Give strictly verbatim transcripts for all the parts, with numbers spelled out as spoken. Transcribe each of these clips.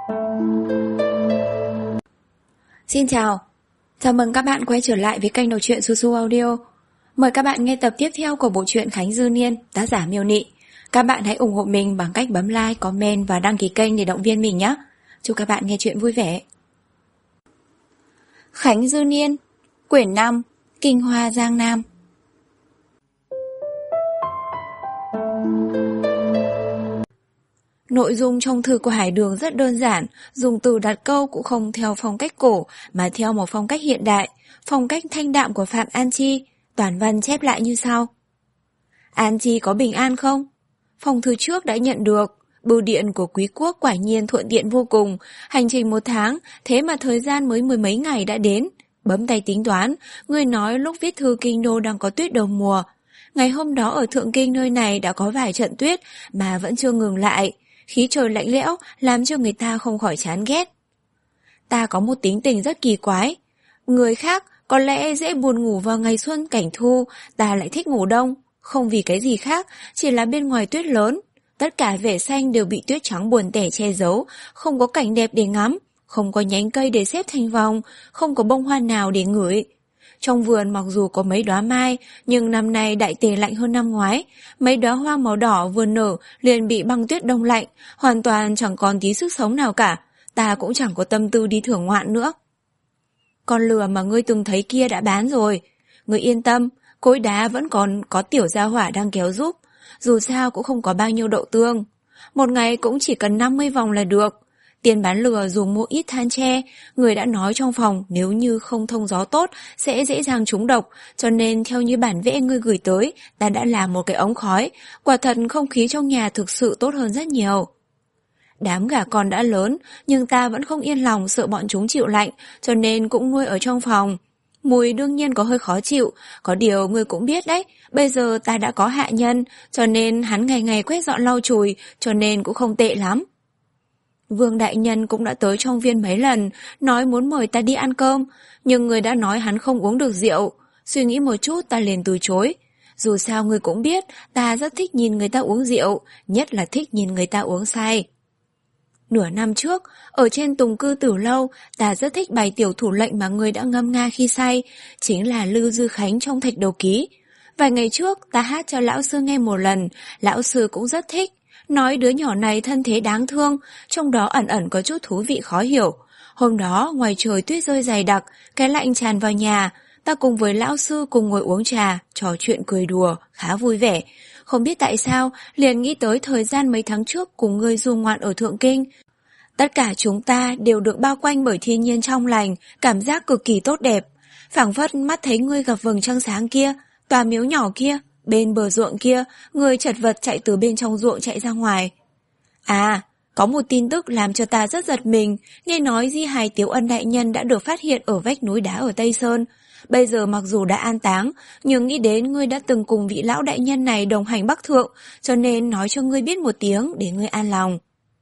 Xin chào, chào mừng các bạn quay trở lại với kênh đọc truyện Su Su Audio. Mời các bạn nghe tập tiếp theo của bộ truyện Khánh Dư Niên, tác giả Miêu Nị. Các bạn hãy ủng hộ mình bằng cách bấm like, comment và đăng ký kênh để động viên mình nhé. Chúc các bạn nghe truyện vui vẻ. Khánh Dư Niên, quyển năm, Kinh Hoa Giang Nam. Nội dung trong thư của Hải Đường rất đơn giản, dùng từ đặt câu cũng không theo phong cách cổ mà theo một phong cách hiện đại, phong cách thanh đạm của Phạm An Chi. Toàn văn chép lại như sau. An Chi có bình an không? Phòng thư trước đã nhận được. Bưu điện của Quý Quốc quả nhiên thuận tiện vô cùng. Hành trình một tháng, thế mà thời gian mới mười mấy ngày đã đến. Bấm tay tính toán, người nói lúc viết thư kinh đô đang có tuyết đầu mùa. Ngày hôm đó ở Thượng Kinh nơi này đã có vài trận tuyết mà vẫn chưa ngừng lại. Khí trời lạnh lẽo làm cho người ta không khỏi chán ghét. Ta có một tính tình rất kỳ quái. Người khác có lẽ dễ buồn ngủ vào ngày xuân cảnh thu, ta lại thích ngủ đông. Không vì cái gì khác, chỉ là bên ngoài tuyết lớn. Tất cả vẻ xanh đều bị tuyết trắng buồn tẻ che giấu, không có cảnh đẹp để ngắm, không có nhánh cây để xếp thành vòng, không có bông hoa nào để ngửi. Trong vườn mặc dù có mấy đóa mai, nhưng năm nay đại tề lạnh hơn năm ngoái. Mấy đóa hoa màu đỏ vừa nở liền bị băng tuyết đông lạnh, hoàn toàn chẳng còn tí sức sống nào cả. Ta cũng chẳng có tâm tư đi thưởng ngoạn nữa. Con lừa mà ngươi từng thấy kia đã bán rồi. Ngươi yên tâm, cối đá vẫn còn có tiểu gia hỏa đang kéo giúp. Dù sao cũng không có bao nhiêu đậu tương. Một ngày cũng chỉ cần năm mươi vòng là được. Tiền bán lừa dùng mua ít than tre, người đã nói trong phòng nếu như không thông gió tốt sẽ dễ dàng trúng độc, cho nên theo như bản vẽ ngươi gửi tới, ta đã làm một cái ống khói, quả thật không khí trong nhà thực sự tốt hơn rất nhiều. Đám gà con đã lớn, nhưng ta vẫn không yên lòng sợ bọn chúng chịu lạnh, cho nên cũng nuôi ở trong phòng. Mùi đương nhiên có hơi khó chịu, có điều ngươi cũng biết đấy, bây giờ ta đã có hạ nhân, cho nên hắn ngày ngày quét dọn lau chùi, cho nên cũng không tệ lắm. Vương đại nhân cũng đã tới trong viên mấy lần, nói muốn mời ta đi ăn cơm, nhưng người đã nói hắn không uống được rượu. Suy nghĩ một chút ta liền từ chối. Dù sao người cũng biết, ta rất thích nhìn người ta uống rượu, nhất là thích nhìn người ta uống say. Nửa năm trước, ở trên Tùng Cư Tử Lâu, ta rất thích bài tiểu thủ lệnh mà người đã ngâm nga khi say, chính là Lưu Dư Khánh trong Thạch Đầu Ký. Vài ngày trước, ta hát cho lão sư nghe một lần, lão sư cũng rất thích. Nói đứa nhỏ này thân thế đáng thương, trong đó ẩn ẩn có chút thú vị khó hiểu. Hôm đó, ngoài trời tuyết rơi dày đặc, cái lạnh tràn vào nhà, ta cùng với lão sư cùng ngồi uống trà, trò chuyện cười đùa, khá vui vẻ. Không biết tại sao, liền nghĩ tới thời gian mấy tháng trước cùng ngươi du ngoạn ở Thượng Kinh. Tất cả chúng ta đều được bao quanh bởi thiên nhiên trong lành, cảm giác cực kỳ tốt đẹp. Phảng phất mắt thấy ngươi gặp vầng trăng sáng kia, tòa miếu nhỏ kia, bên bờ ruộng kia, người chật vật chạy từ bên trong ruộng chạy ra ngoài. À, có một tin tức làm cho ta rất giật mình, nghe nói di hài Tiếu Ân đại nhân đã được phát hiện ở vách núi đá ở Tây Sơn. Bây giờ mặc dù đã an táng, nhưng nghĩ đến ngươi đã từng cùng vị lão đại nhân này đồng hành Bắc Thượng, cho nên nói cho ngươi biết một tiếng để ngươi an lòng.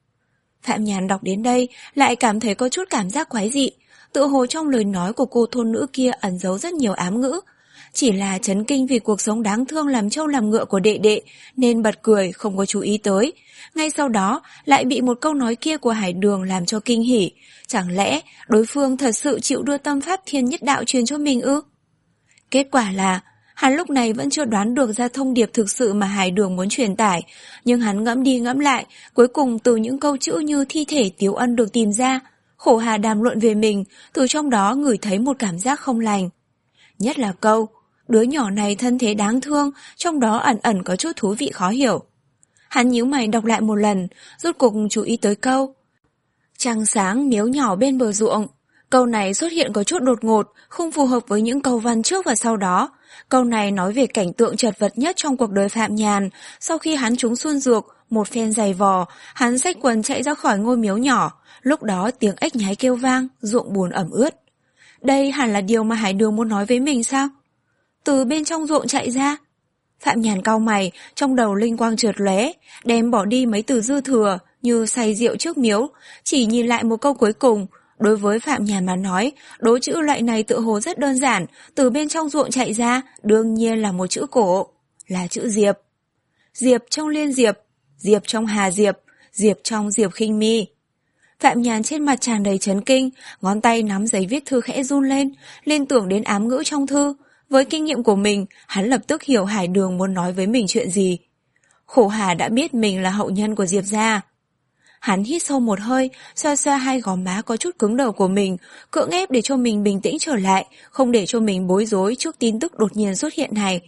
Phạm Nhàn đọc đến đây lại cảm thấy có chút cảm giác quái dị, tự hồ trong lời nói của cô thôn nữ kia ẩn giấu rất nhiều ám ngữ. Chỉ là chấn kinh vì cuộc sống đáng thương làm trâu làm ngựa của đệ đệ nên bật cười không có chú ý tới. Ngay sau đó lại bị một câu nói kia của Hải Đường làm cho kinh hỉ. Chẳng lẽ đối phương thật sự chịu đưa tâm pháp thiên nhất đạo truyền cho mình ư? Kết quả là hắn lúc này vẫn chưa đoán được ra thông điệp thực sự mà Hải Đường muốn truyền tải, nhưng hắn ngẫm đi ngẫm lại, cuối cùng từ những câu chữ như thi thể Tiếu Ân được tìm ra, khổ hà đàm luận về mình, từ trong đó ngửi thấy một cảm giác không lành. Nhất là câu đứa nhỏ này thân thế đáng thương, trong đó ẩn ẩn có chút thú vị khó hiểu. Hắn nhíu mày đọc lại một lần, rốt cuộc chú ý tới câu trăng sáng miếu nhỏ bên bờ ruộng. Câu này xuất hiện có chút đột ngột, không phù hợp với những câu văn trước và sau đó. Câu này nói về cảnh tượng chật vật nhất trong cuộc đời Phạm Nhàn. Sau khi hắn trúng xuân dược, một phen giày vò, hắn xách quần chạy ra khỏi ngôi miếu nhỏ. Lúc đó tiếng ếch nhái kêu vang, ruộng bùn ẩm ướt. Đây hẳn là điều mà Hải Đường muốn nói với mình sao? Từ bên trong ruộng chạy ra. Phạm Nhàn cau mày, trong đầu linh quang chợt lóe, đem bỏ đi mấy từ dư thừa như say rượu trước miếu, chỉ nhìn lại một câu cuối cùng. Đối với Phạm Nhàn mà nói, đố chữ loại này tự hồ rất đơn giản, từ bên trong ruộng chạy ra, đương nhiên là một chữ cổ, là chữ Diệp. Diệp trong Liên Diệp, Diệp trong Hà Diệp, Diệp trong Diệp Khinh Mi. Phạm Nhàn trên mặt tràn đầy chấn kinh, ngón tay nắm giấy viết thư khẽ run lên, liên tưởng đến ám ngữ trong thư. Với kinh nghiệm của mình, hắn lập tức hiểu Hải Đường muốn nói với mình chuyện gì. Khổ Hà đã biết mình là hậu nhân của Diệp gia. Hắn hít sâu một hơi, xoa xoa hai gò má có chút cứng đầu của mình, cưỡng ép để cho mình bình tĩnh trở lại, không để cho mình bối rối trước tin tức đột nhiên xuất hiện này.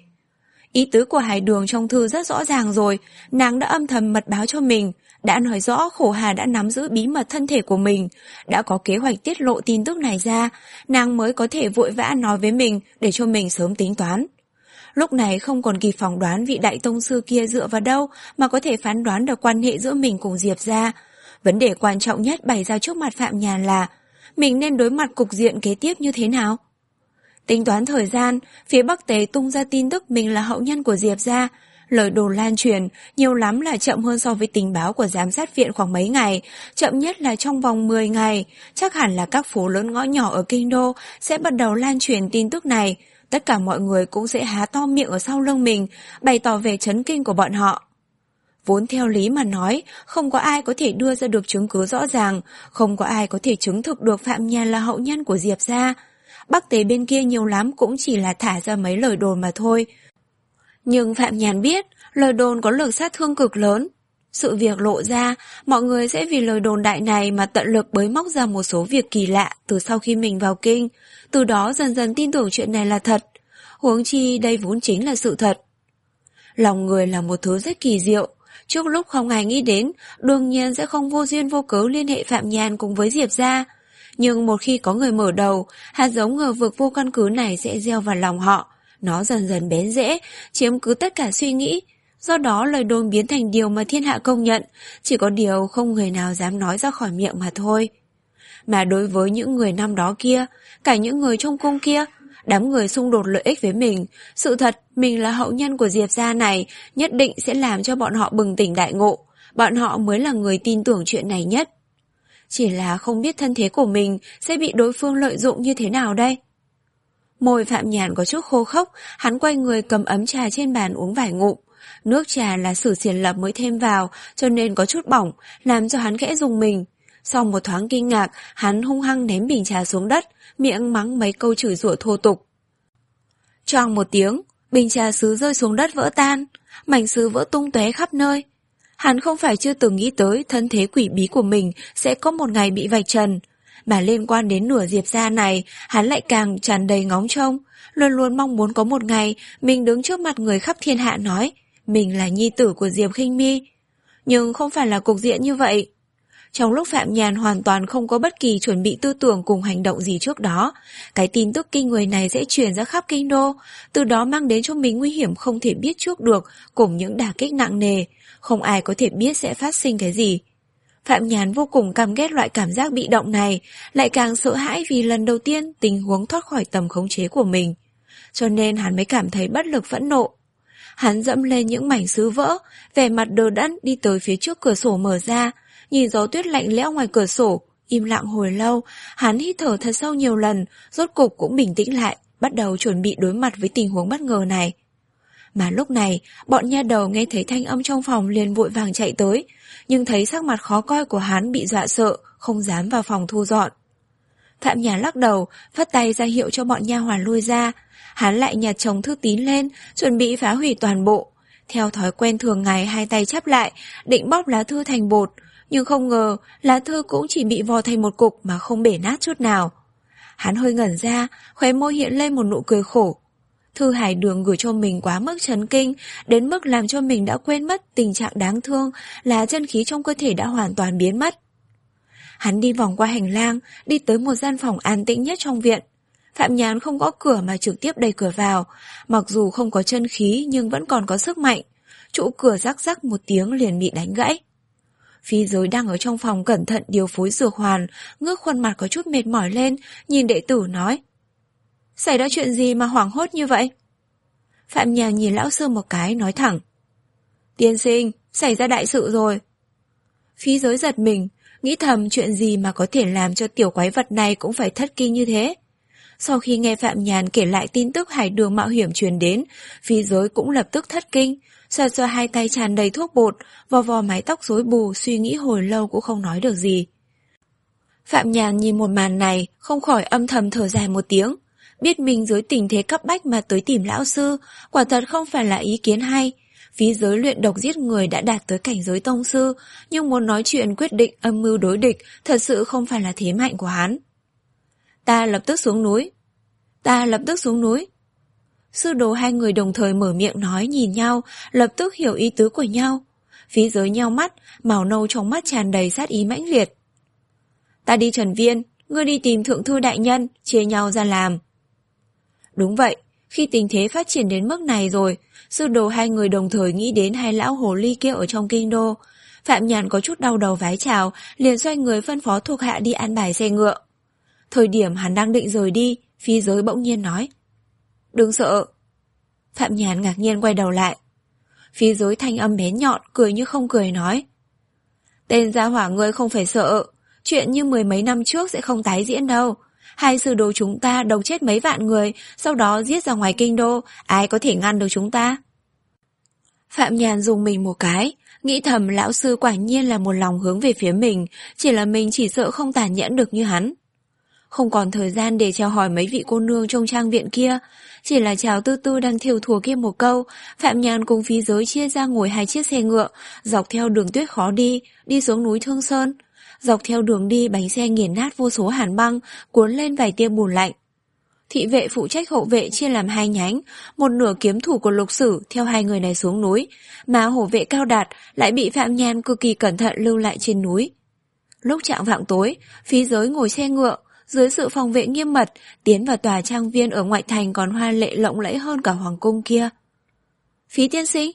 Ý tứ của Hải Đường trong thư rất rõ ràng rồi, nàng đã âm thầm mật báo cho mình, đã nói rõ Khổ Hà đã nắm giữ bí mật thân thể của mình, đã có kế hoạch tiết lộ tin tức này ra, nàng mới có thể vội vã nói với mình để cho mình sớm tính toán. Lúc này không còn kịp phỏng đoán vị đại tông sư kia dựa vào đâu mà có thể phán đoán được quan hệ giữa mình cùng Diệp gia. Vấn đề quan trọng nhất bày ra trước mặt Phạm Nhàn là mình nên đối mặt cục diện kế tiếp như thế nào? Tính toán thời gian, phía Bắc Tế tung ra tin tức mình là hậu nhân của Diệp gia. Lời đồn lan truyền nhiều lắm là chậm hơn so với tình báo của giám sát viện khoảng mấy ngày, chậm nhất là trong vòng mười ngày. Chắc hẳn là các phố lớn ngõ nhỏ ở Kinh Đô sẽ bắt đầu lan truyền tin tức này. Tất cả mọi người cũng sẽ há to miệng ở sau lưng mình, bày tỏ về chấn kinh của bọn họ. Vốn theo lý mà nói, không có ai có thể đưa ra được chứng cứ rõ ràng, không có ai có thể chứng thực được Phạm Nhàn là hậu nhân của Diệp gia. Bắc Tế bên kia nhiều lắm cũng chỉ là thả ra mấy lời đồn mà thôi. Nhưng Phạm Nhàn biết, lời đồn có lực sát thương cực lớn. Sự việc lộ ra, mọi người sẽ vì lời đồn đại này mà tận lực bới móc ra một số việc kỳ lạ từ sau khi mình vào kinh, từ đó dần dần tin tưởng chuyện này là thật. Huống chi đây vốn chính là sự thật. Lòng người là một thứ rất kỳ diệu. Trước lúc không ai nghĩ đến, đương nhiên sẽ không vô duyên vô cớ liên hệ Phạm Nhàn cùng với Diệp gia. Nhưng một khi có người mở đầu, hạt giống ngờ vực vô căn cứ này sẽ gieo vào lòng họ. Nó dần dần bén rễ, chiếm cứ tất cả suy nghĩ. Do đó lời đồn biến thành điều mà thiên hạ công nhận, chỉ có điều không người nào dám nói ra khỏi miệng mà thôi. Mà đối với những người năm đó kia, cả những người trong cung kia, đám người xung đột lợi ích với mình, sự thật mình là hậu nhân của Diệp gia này nhất định sẽ làm cho bọn họ bừng tỉnh đại ngộ, bọn họ mới là người tin tưởng chuyện này nhất. Chỉ là không biết thân thế của mình sẽ bị đối phương lợi dụng như thế nào đây. Môi Phạm Nhàn có chút khô khốc, hắn quay người cầm ấm trà trên bàn uống vài ngụm. Nước trà là Sử Xiển Lập mới thêm vào, cho nên có chút bỏng, làm cho hắn khẽ rùng mình. Sau một thoáng kinh ngạc, hắn hung hăng ném bình trà xuống đất, miệng mắng mấy câu chửi rủa thô tục. Choang một tiếng, bình trà sứ rơi xuống đất vỡ tan, mảnh sứ vỡ tung tóe khắp nơi. Hắn không phải chưa từng nghĩ tới thân thế quỷ bí của mình sẽ có một ngày bị vạch trần, mà liên quan đến nửa Diệp gia này, hắn lại càng tràn đầy ngóng trông, luôn luôn mong muốn có một ngày mình đứng trước mặt người khắp thiên hạ nói mình là nhi tử của Diệp Khinh Mi. Nhưng không phải là cục diện như vậy. Trong lúc Phạm Nhàn hoàn toàn không có bất kỳ chuẩn bị tư tưởng cùng hành động gì trước đó, cái tin tức kinh người này sẽ truyền ra khắp kinh đô, từ đó mang đến cho mình nguy hiểm không thể biết trước được cùng những đả kích nặng nề, không ai có thể biết sẽ phát sinh cái gì. Phạm Nhàn vô cùng căm ghét loại cảm giác bị động này, lại càng sợ hãi vì lần đầu tiên tình huống thoát khỏi tầm khống chế của mình. Cho nên hắn mới cảm thấy bất lực phẫn nộ. Hắn dẫm lên những mảnh sứ vỡ, vẻ mặt đờ đẫn đi tới phía trước cửa sổ mở ra, nhìn gió tuyết lạnh lẽo ngoài cửa sổ, im lặng hồi lâu, hắn hít thở thật sâu nhiều lần, rốt cục cũng bình tĩnh lại, bắt đầu chuẩn bị đối mặt với tình huống bất ngờ này. Mà lúc này, bọn nha đầu nghe thấy thanh âm trong phòng liền vội vàng chạy tới, nhưng thấy sắc mặt khó coi của hắn bị dọa sợ, không dám vào phòng thu dọn. Phạm Nhàn lắc đầu, phất tay ra hiệu cho bọn nha hoàn lui ra. Hắn lại nhặt chồng thư tín lên, chuẩn bị phá hủy toàn bộ. Theo thói quen thường ngày hai tay chắp lại, định bóp lá thư thành bột, nhưng không ngờ lá thư cũng chỉ bị vò thành một cục mà không bể nát chút nào. Hắn hơi ngẩn ra, khóe môi hiện lên một nụ cười khổ. Thư Hải Đường gửi cho mình quá mức chấn kinh, đến mức làm cho mình đã quên mất tình trạng đáng thương là chân khí trong cơ thể đã hoàn toàn biến mất. Hắn đi vòng qua hành lang, đi tới một gian phòng an tĩnh nhất trong viện. Phạm Nhàn không gõ cửa mà trực tiếp đẩy cửa vào, mặc dù không có chân khí nhưng vẫn còn có sức mạnh. Trụ cửa rắc rắc một tiếng liền bị đánh gãy. Phi Giới đang ở trong phòng cẩn thận điều phối dược hoàn, ngước khuôn mặt có chút mệt mỏi lên, nhìn đệ tử nói: Xảy ra chuyện gì mà hoảng hốt như vậy? Phạm Nhàn nhìn lão sư một cái nói thẳng: Tiên sinh, xảy ra đại sự rồi. Phi Giới giật mình, nghĩ thầm chuyện gì mà có thể làm cho tiểu quái vật này cũng phải thất kinh như thế. Sau khi nghe Phạm Nhàn kể lại tin tức Hải Đường mạo hiểm truyền đến, Phi Giới cũng lập tức thất kinh, xoa xoa hai tay tràn đầy thuốc bột, vò vò mái tóc rối bù, suy nghĩ hồi lâu cũng không nói được gì. Phạm Nhàn nhìn một màn này, không khỏi âm thầm thở dài một tiếng. Biết mình dưới tình thế cấp bách mà tới tìm lão sư, quả thật không phải là ý kiến hay. Phí giới luyện độc giết người đã đạt tới cảnh giới tông sư, nhưng muốn nói chuyện quyết định âm mưu đối địch thật sự không phải là thế mạnh của hắn. Ta lập tức xuống núi. Ta lập tức xuống núi. Sư đồ hai người đồng thời mở miệng nói nhìn nhau, lập tức hiểu ý tứ của nhau. Phí giới nheo mắt, màu nâu trong mắt tràn đầy sát ý mãnh liệt. Ta đi Trần Viên, ngươi đi tìm thượng thư đại nhân, chia nhau ra làm. Đúng vậy, khi tình thế phát triển đến mức này rồi, sư đồ hai người đồng thời nghĩ đến hai lão hồ ly kia ở trong kinh đô. Phạm Nhàn có chút đau đầu vái chào, liền xoay người phân phó thuộc hạ đi an bài xe ngựa. Thời điểm hắn đang định rời đi, Phí giới bỗng nhiên nói. Đừng sợ. Phạm Nhàn ngạc nhiên quay đầu lại. Phí giới thanh âm bén nhọn, cười như không cười nói. Tên gia hỏa ngươi không phải sợ, chuyện như mười mấy năm trước sẽ không tái diễn đâu. Hai sư đồ chúng ta độc chết mấy vạn người, sau đó giết ra ngoài kinh đô, ai có thể ngăn được chúng ta? Phạm Nhàn dùng mình một cái, nghĩ thầm lão sư quả nhiên là một lòng hướng về phía mình, chỉ là mình chỉ sợ không tàn nhẫn được như hắn. Không còn thời gian để chào hỏi mấy vị cô nương trong trang viện kia, chỉ là chào tư tư đang thiêu thùa kia một câu, Phạm Nhàn cùng Phí giới chia ra ngồi hai chiếc xe ngựa, dọc theo đường tuyết khó đi, đi xuống núi Thương Sơn. Dọc theo đường đi bánh xe nghiền nát vô số hàn băng, cuốn lên vài tia bùn lạnh. Thị vệ phụ trách hộ vệ chia làm hai nhánh, một nửa kiếm thủ của Lục Sử theo hai người này xuống núi, mà hộ vệ Cao Đạt lại bị Phạm Nhàn cực kỳ cẩn thận lưu lại trên núi. Lúc chạng vạng tối, Phí giới ngồi xe ngựa, dưới sự phòng vệ nghiêm mật, tiến vào tòa trang viên ở ngoại thành còn hoa lệ lộng lẫy hơn cả hoàng cung kia. Phí tiên sinh.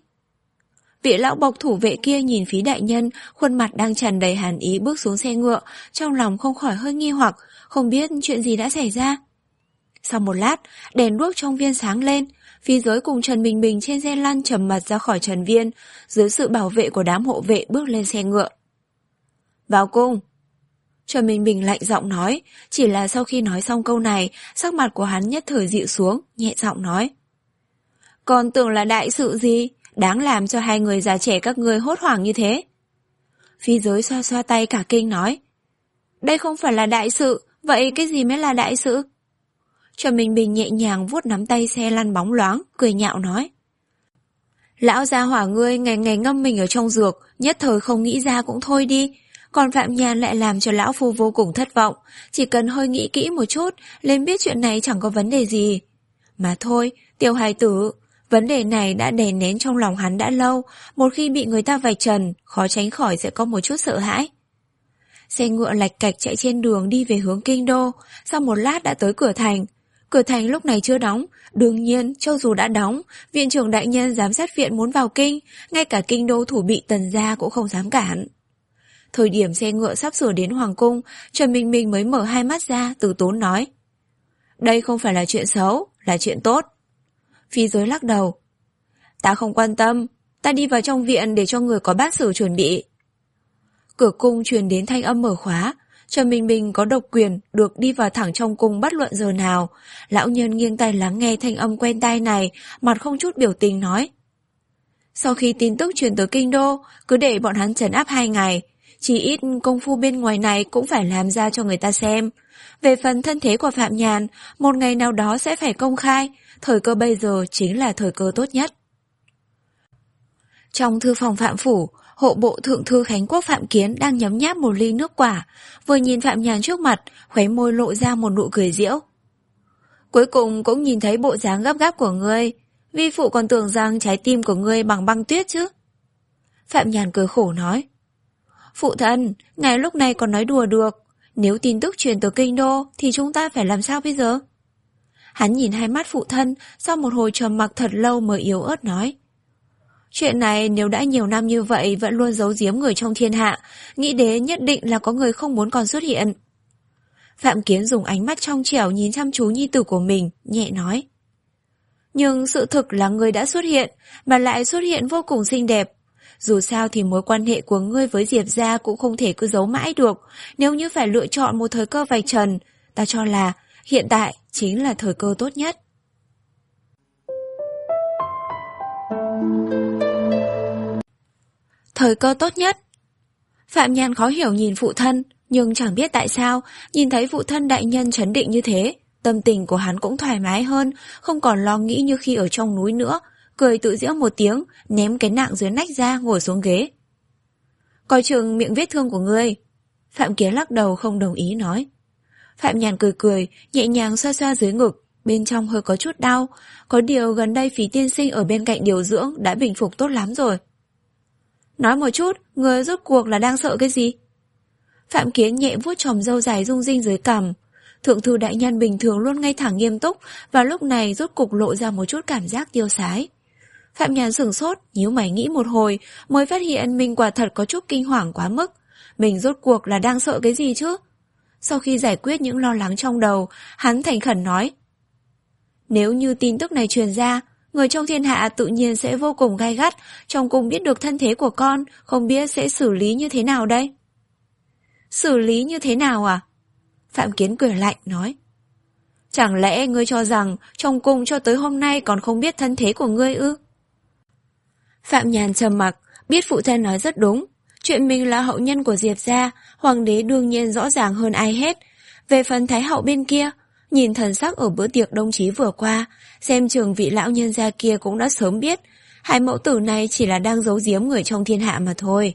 Vị lão bộc thủ vệ kia nhìn Phí đại nhân, khuôn mặt đang tràn đầy hàn ý bước xuống xe ngựa, trong lòng không khỏi hơi nghi hoặc, không biết chuyện gì đã xảy ra. Sau một lát, đèn đuốc trong viên sáng lên, Phí giới cùng Trần Bình Bình trên xe lăn trầm mật ra khỏi trần viên, dưới sự bảo vệ của đám hộ vệ bước lên xe ngựa. Vào cung. Trần Bình Bình lạnh giọng nói, chỉ là sau khi nói xong câu này, sắc mặt của hắn nhất thời dịu xuống, nhẹ giọng nói. Còn tưởng là đại sự gì, đáng làm cho hai người già trẻ các ngươi hốt hoảng như thế. Phí giới xoa xoa tay cả kinh nói. Đây không phải là đại sự, vậy cái gì mới là đại sự? Trần Bình Bình nhẹ nhàng vuốt nắm tay xe lăn bóng loáng, cười nhạo nói. Lão gia hỏa ngươi ngày ngày ngâm mình ở trong dược, nhất thời không nghĩ ra cũng thôi đi. Còn Phạm Nhàn lại làm cho lão phu vô cùng thất vọng, chỉ cần hơi nghĩ kỹ một chút, lên biết chuyện này chẳng có vấn đề gì. Mà thôi, tiểu hài tử, vấn đề này đã đè nén trong lòng hắn đã lâu, một khi bị người ta vạch trần, khó tránh khỏi sẽ có một chút sợ hãi. Xe ngựa lạch cạch chạy trên đường đi về hướng kinh đô, sau một lát đã tới cửa thành. Cửa thành lúc này chưa đóng, đương nhiên, cho dù đã đóng, viện trưởng đại nhân giám sát viện muốn vào kinh, ngay cả kinh đô thủ bị Tần gia cũng không dám cản. Thời điểm xe ngựa sắp sửa đến hoàng cung, Trần Minh Minh mới mở hai mắt ra, từ tốn nói. Đây không phải là chuyện xấu, là chuyện tốt. Phí giới lắc đầu. Ta không quan tâm, ta đi vào trong viện để cho người có bát sử chuẩn bị. Cửa cung truyền đến thanh âm mở khóa, Trần Minh Minh có độc quyền được đi vào thẳng trong cung bất luận giờ nào. Lão nhân nghiêng tai lắng nghe thanh âm quen tai này, mặt không chút biểu tình nói. Sau khi tin tức truyền tới kinh đô, cứ để bọn hắn trấn áp hai ngày. Chỉ ít công phu bên ngoài này cũng phải làm ra cho người ta xem. Về phần thân thế của Phạm Nhàn, một ngày nào đó sẽ phải công khai, thời cơ bây giờ chính là thời cơ tốt nhất. Trong thư phòng Phạm Phủ, hộ bộ thượng thư Khánh Quốc Phạm Kiến đang nhấm nháp một ly nước quả, vừa nhìn Phạm Nhàn trước mặt, khóe môi lộ ra một nụ cười giễu. Cuối cùng cũng nhìn thấy bộ dáng gấp gáp của ngươi, vi phụ còn tưởng rằng trái tim của ngươi bằng băng tuyết chứ. Phạm Nhàn cười khổ nói. Phụ thân, ngài lúc này còn nói đùa được, nếu tin tức truyền tới kinh đô thì chúng ta phải làm sao bây giờ? Hắn nhìn hai mắt phụ thân, sau một hồi trầm mặc thật lâu mới yếu ớt nói. Chuyện này nếu đã nhiều năm như vậy vẫn luôn giấu giếm người trong thiên hạ, nghĩ đến nhất định là có người không muốn còn xuất hiện. Phạm Kiến dùng ánh mắt trong trẻo nhìn chăm chú nhi tử của mình, nhẹ nói. Nhưng sự thực là người đã xuất hiện, mà lại xuất hiện vô cùng xinh đẹp. Dù sao thì mối quan hệ của ngươi với Diệp gia cũng không thể cứ giấu mãi được, nếu như phải lựa chọn một thời cơ vạch trần, ta cho là hiện tại chính là thời cơ tốt nhất. Thời cơ tốt nhất. Phạm Nhàn khó hiểu nhìn phụ thân, Nhưng chẳng biết tại sao, nhìn thấy phụ thân đại nhân trấn định như thế, tâm tình của hắn cũng thoải mái hơn, không còn lo nghĩ như khi ở trong núi nữa, cười tự giễu một tiếng, ném cái nạng dưới nách ra ngồi xuống ghế. Coi chừng miệng vết thương của ngươi. Phạm Kiến lắc đầu không đồng ý nói. Phạm Nhàn cười cười, nhẹ nhàng xoa xoa dưới ngực, bên trong hơi có chút đau, có điều gần đây Phí tiên sinh ở bên cạnh điều dưỡng đã bình phục tốt lắm rồi. Nói một chút, người rốt cuộc là đang sợ cái gì? Phạm Kiến nhẹ vuốt chòm râu dài rung rinh dưới cằm. Thượng thư đại nhân bình thường luôn ngay thẳng nghiêm túc, và lúc này rốt cục lộ ra một chút cảm giác tiêu sái. Phạm Nhàn sửng sốt, nhíu mày nghĩ một hồi, mới phát hiện mình quả thật có chút kinh hoàng quá mức. Mình rốt cuộc là đang sợ cái gì chứ? Sau khi giải quyết những lo lắng trong đầu, hắn thành khẩn nói. Nếu như tin tức này truyền ra, người trong thiên hạ tự nhiên sẽ vô cùng gay gắt, trong cung biết được thân thế của con, không biết sẽ xử lý như thế nào đây? Xử lý như thế nào à? Phạm Kiến cười lạnh nói. Chẳng lẽ ngươi cho rằng trong cung cho tới hôm nay còn không biết thân thế của ngươi ư? Phạm Nhàn trầm mặc, biết phụ thân nói rất đúng. Chuyện mình là hậu nhân của Diệp gia, hoàng đế đương nhiên rõ ràng hơn ai hết. Về phần thái hậu bên kia, nhìn thần sắc ở bữa tiệc đồng chí vừa qua, xem chừng vị lão nhân gia kia cũng đã sớm biết, hai mẫu tử này chỉ là đang giấu giếm người trong thiên hạ mà thôi.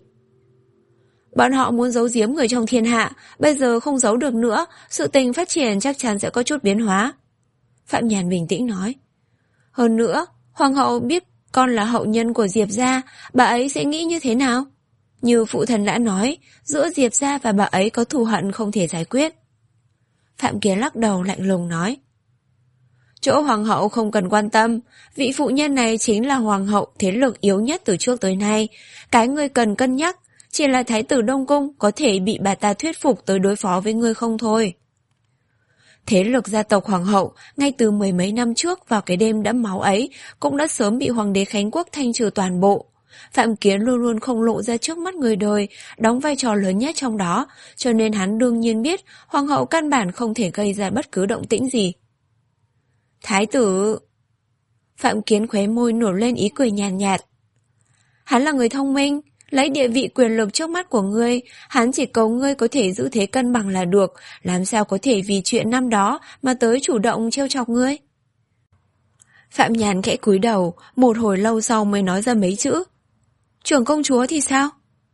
Bọn họ muốn giấu giếm người trong thiên hạ, bây giờ không giấu được nữa, sự tình phát triển chắc chắn sẽ có chút biến hóa. Phạm Nhàn bình tĩnh nói. Hơn nữa, hoàng hậu biết con là hậu nhân của Diệp gia, bà ấy sẽ nghĩ như thế nào? Như phụ thần đã nói, giữa Diệp gia và bà ấy có thù hận không thể giải quyết. Phạm Kiến lắc đầu lạnh lùng nói. Chỗ hoàng hậu không cần quan tâm, vị phụ nhân này chính là hoàng hậu thế lực yếu nhất từ trước tới nay. Cái ngươi cần cân nhắc, chỉ là thái tử Đông Cung có thể bị bà ta thuyết phục tới đối phó với ngươi không thôi. Thế lực gia tộc hoàng hậu, ngay từ mười mấy năm trước vào cái đêm đẫm máu ấy, cũng đã sớm bị hoàng đế Khánh Quốc thanh trừ toàn bộ. Phạm Kiến luôn luôn không lộ ra trước mắt người đời, đóng vai trò lớn nhất trong đó, cho nên hắn đương nhiên biết hoàng hậu căn bản không thể gây ra bất cứ động tĩnh gì. Thái tử... Phạm Kiến khóe môi nổi lên ý cười nhàn nhạt, nhạt. Hắn là người thông minh, lấy địa vị quyền lực trước mắt của ngươi, hắn chỉ cầu ngươi có thể giữ thế cân bằng là được, làm sao có thể vì chuyện năm đó mà tới chủ động trêu chọc ngươi. Phạm Nhàn khẽ cúi đầu, một hồi lâu sau mới nói ra mấy chữ. Trưởng công chúa thì sao?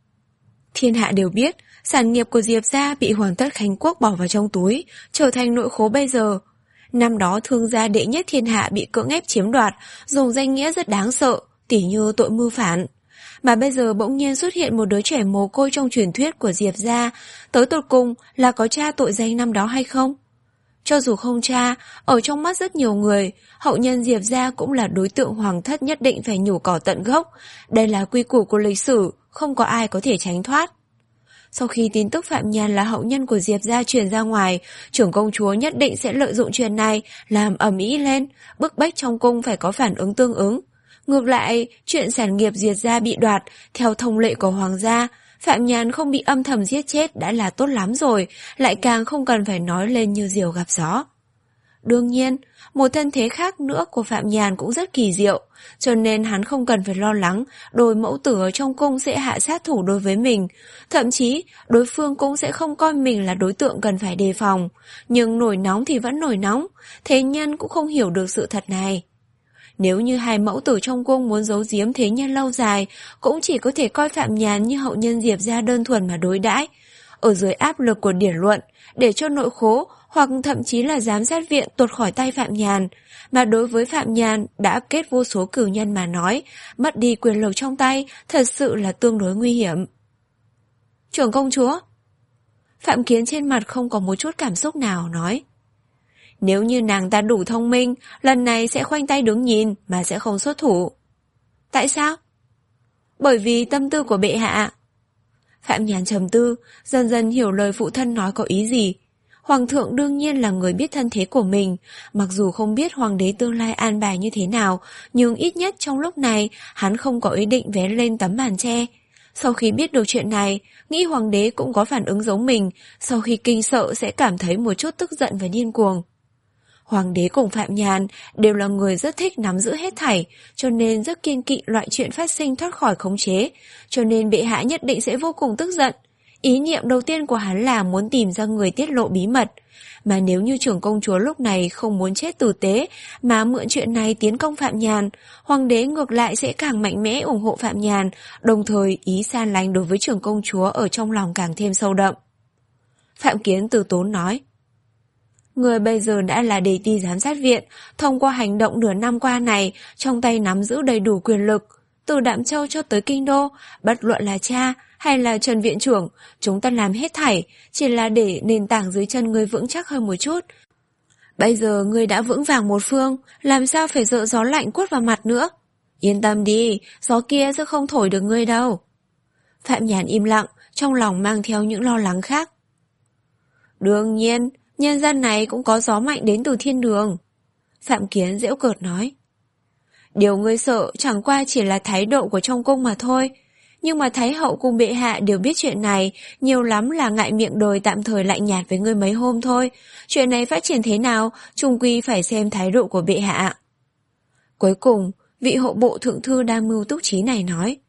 Thiên hạ đều biết, sản nghiệp của Diệp gia bị hoàng thất Khánh Quốc bỏ vào trong túi, trở thành nội khố bây giờ. Năm đó thương gia đệ nhất thiên hạ bị cưỡng ép chiếm đoạt, dùng danh nghĩa rất đáng sợ, tỉ như tội mưu phản. Mà bây giờ bỗng nhiên xuất hiện một đứa trẻ mồ côi trong truyền thuyết của Diệp gia, tới tột cùng là có tra tội danh năm đó hay không? Cho dù không tra, ở trong mắt rất nhiều người, hậu nhân Diệp gia cũng là đối tượng hoàng thất nhất định phải nhổ cỏ tận gốc. Đây là quy củ của lịch sử, không có ai có thể tránh thoát. Sau khi tin tức Phạm Nhàn là hậu nhân của Diệp gia truyền ra ngoài, trưởng công chúa nhất định sẽ lợi dụng chuyện này, làm ầm ĩ lên, bức bách trong cung phải có phản ứng tương ứng. Ngược lại, chuyện sản nghiệp Diệp gia bị đoạt, theo thông lệ của hoàng gia, Phạm Nhàn không bị âm thầm giết chết đã là tốt lắm rồi, lại càng không cần phải nói lên như diều gặp gió. Đương nhiên, một thân thế khác nữa của Phạm Nhàn cũng rất kỳ diệu, cho nên hắn không cần phải lo lắng đôi mẫu tử ở trong cung sẽ hạ sát thủ đối với mình. Thậm chí, đối phương cũng sẽ không coi mình là đối tượng cần phải đề phòng. Nhưng nổi nóng thì vẫn nổi nóng, thế nhân cũng không hiểu được sự thật này. Nếu như hai mẫu tử trong cung muốn giấu giếm thế nhân lâu dài, cũng chỉ có thể coi Phạm Nhàn như hậu nhân Diệp gia đơn thuần mà đối đãi, ở dưới áp lực của điển luận, để cho nội khố hoặc thậm chí là giám sát viện tuột khỏi tay Phạm Nhàn. Mà đối với Phạm Nhàn đã kết vô số cửu nhân mà nói, mất đi quyền lực trong tay thật sự là tương đối nguy hiểm. Trưởng công chúa. Phạm Kiến trên mặt không có một chút cảm xúc nào nói. Nếu như nàng ta đủ thông minh, lần này sẽ khoanh tay đứng nhìn mà sẽ không xuất thủ. Tại sao? Bởi vì tâm tư của bệ hạ. Phạm Nhàn trầm tư, dần dần hiểu lời phụ thân nói có ý gì. Hoàng thượng đương nhiên là người biết thân thế của mình, mặc dù không biết hoàng đế tương lai an bài như thế nào, nhưng ít nhất trong lúc này hắn không có ý định vén lên tấm màn che. Sau khi biết được chuyện này, nghĩ hoàng đế cũng có phản ứng giống mình, sau khi kinh sợ sẽ cảm thấy một chút tức giận và điên cuồng. Hoàng đế cùng Phạm Nhàn đều là người rất thích nắm giữ hết thảy, cho nên rất kiêng kỵ loại chuyện phát sinh thoát khỏi khống chế, cho nên bệ hạ nhất định sẽ vô cùng tức giận. Ý niệm đầu tiên của hắn là muốn tìm ra người tiết lộ bí mật. Mà nếu như trưởng công chúa lúc này không muốn chết tử tế mà mượn chuyện này tiến công Phạm Nhàn, hoàng đế ngược lại sẽ càng mạnh mẽ ủng hộ Phạm Nhàn, đồng thời ý san lánh đối với trưởng công chúa ở trong lòng càng thêm sâu đậm. Phạm Kiến từ tốn nói: Người bây giờ đã là đề ti giám sát viện, thông qua hành động nửa năm qua này, trong tay nắm giữ đầy đủ quyền lực. Từ Đạm Châu cho tới Kinh Đô, bất luận là cha hay là Trần viện trưởng, chúng ta làm hết thảy, chỉ là để nền tảng dưới chân ngươi vững chắc hơn một chút. Bây giờ ngươi đã vững vàng một phương, làm sao phải sợ gió lạnh quất vào mặt nữa? Yên tâm đi, gió kia sẽ không thổi được ngươi đâu. Phạm Nhàn im lặng, trong lòng mang theo những lo lắng khác. Đương nhiên, nhân dân này cũng có gió mạnh đến từ thiên đường. Phạm Kiến giễu cợt nói. Điều ngươi sợ chẳng qua chỉ là thái độ của trong cung mà thôi. Nhưng mà Thái hậu cùng bệ hạ đều biết chuyện này, nhiều lắm là ngại miệng đời tạm thời lạnh nhạt với ngươi mấy hôm thôi. Chuyện này phát triển thế nào, chung quy phải xem thái độ của bệ hạ. Cuối cùng, vị hộ bộ thượng thư đam mưu túc trí này nói.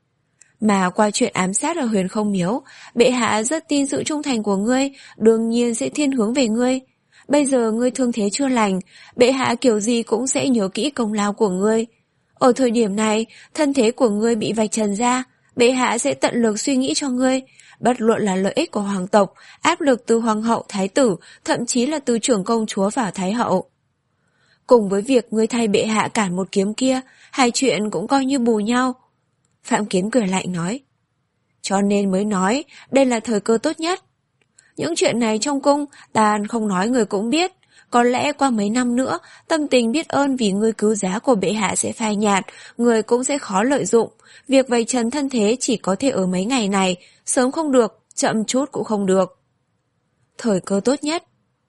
Mà qua chuyện ám sát ở Huyền Không Miếu, bệ hạ rất tin sự trung thành của ngươi, đương nhiên sẽ thiên hướng về ngươi. Bây giờ ngươi thương thế chưa lành, bệ hạ kiểu gì cũng sẽ nhớ kỹ công lao của ngươi. Ở thời điểm này, thân thế của ngươi bị vạch trần ra, bệ hạ sẽ tận lực suy nghĩ cho ngươi, bất luận là lợi ích của hoàng tộc, áp lực từ hoàng hậu, thái tử, thậm chí là từ trưởng công chúa và thái hậu. Cùng với việc ngươi thay bệ hạ cản một kiếm kia, hai chuyện cũng coi như bù nhau. Phạm Kiến cười lạnh nói. Cho nên mới nói, đây là thời cơ tốt nhất. Những chuyện này trong cung, ta không nói người cũng biết. Có lẽ qua mấy năm nữa, tâm tình biết ơn vì ngươi cứu giá của bệ hạ sẽ phai nhạt, người cũng sẽ khó lợi dụng. Việc vạch trần thân thế chỉ có thể ở mấy ngày này, sớm không được, chậm chút cũng không được. Thời cơ tốt nhất.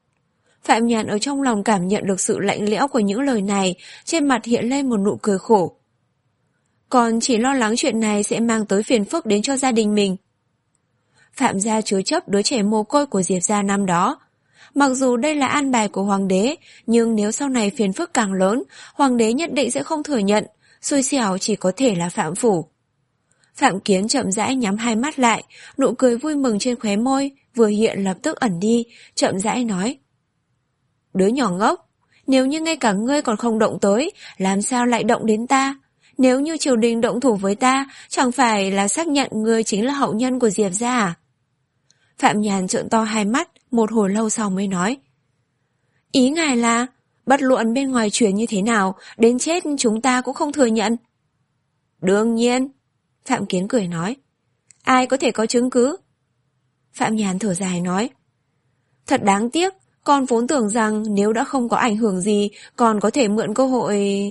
Phạm Nhàn ở trong lòng cảm nhận được sự lạnh lẽo của những lời này, trên mặt hiện lên một nụ cười khổ. Còn chỉ lo lắng chuyện này sẽ mang tới phiền phức đến cho gia đình mình. Phạm gia chứa chấp đứa trẻ mồ côi của Diệp gia năm đó. Mặc dù đây là an bài của hoàng đế, nhưng nếu sau này phiền phức càng lớn, hoàng đế nhất định sẽ không thừa nhận, xui xẻo chỉ có thể là Phạm phủ. Phạm Kiến chậm rãi nhắm hai mắt lại, nụ cười vui mừng trên khóe môi, vừa hiện lập tức ẩn đi, chậm rãi nói. Đứa nhỏ ngốc, nếu như ngay cả ngươi còn không động tới, làm sao lại động đến ta? Nếu như triều đình động thủ với ta, chẳng phải là xác nhận ngươi chính là hậu nhân của Diệp gia à? Phạm Nhàn trợn to hai mắt, một hồi lâu sau mới nói. Ý ngài là, bất luận bên ngoài truyền như thế nào, đến chết chúng ta cũng không thừa nhận. Đương nhiên, Phạm Kiến cười nói. Ai có thể có chứng cứ? Phạm Nhàn thở dài nói. Thật đáng tiếc, con vốn tưởng rằng nếu đã không có ảnh hưởng gì, còn có thể mượn cơ hội...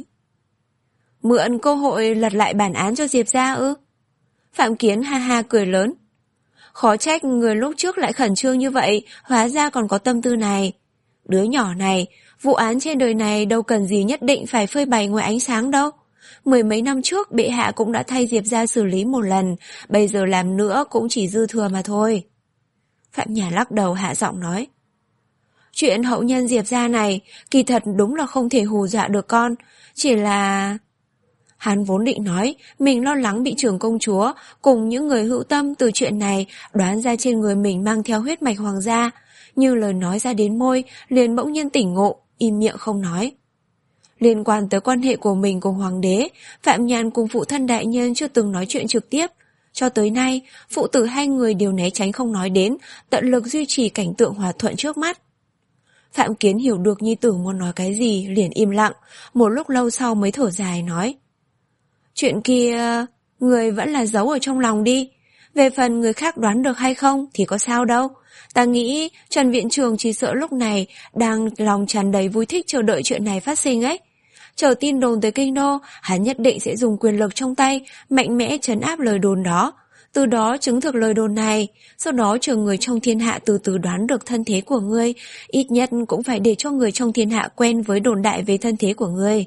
Mượn cơ hội lật lại bản án cho Diệp gia ư? Phạm Kiến ha ha cười lớn. Khó trách người lúc trước lại khẩn trương như vậy, hóa ra còn có tâm tư này. Đứa nhỏ này, vụ án trên đời này đâu cần gì nhất định phải phơi bày ngoài ánh sáng đâu. Mười mấy năm trước bệ hạ cũng đã thay Diệp gia xử lý một lần, bây giờ làm nữa cũng chỉ dư thừa mà thôi. Phạm Nhàn lắc đầu hạ giọng nói. Chuyện hậu nhân Diệp gia này, kỳ thật đúng là không thể hù dọa được con, chỉ là... Hắn vốn định nói mình lo lắng bị trưởng công chúa cùng những người hữu tâm từ chuyện này đoán ra trên người mình mang theo huyết mạch hoàng gia, như lời nói ra đến môi liền bỗng nhiên tỉnh ngộ, im miệng không nói. Liên quan tới quan hệ của mình cùng hoàng đế, Phạm Nhàn cùng phụ thân đại nhân chưa từng nói chuyện trực tiếp. Cho tới nay, phụ tử hai người đều né tránh không nói đến, tận lực duy trì cảnh tượng hòa thuận trước mắt. Phạm Kiến hiểu được nhi tử muốn nói cái gì, liền im lặng, một lúc lâu sau mới thở dài nói. Chuyện kia, người vẫn là giấu ở trong lòng đi. Về phần người khác đoán được hay không thì có sao đâu. Ta nghĩ Trần viện trưởng chỉ sợ lúc này đang lòng tràn đầy vui thích chờ đợi chuyện này phát sinh ấy. Chờ tin đồn tới kinh đô, hắn nhất định sẽ dùng quyền lực trong tay, mạnh mẽ trấn áp lời đồn đó. Từ đó chứng thực lời đồn này, sau đó chờ người trong thiên hạ từ từ đoán được thân thế của ngươi, ít nhất cũng phải để cho người trong thiên hạ quen với đồn đại về thân thế của ngươi.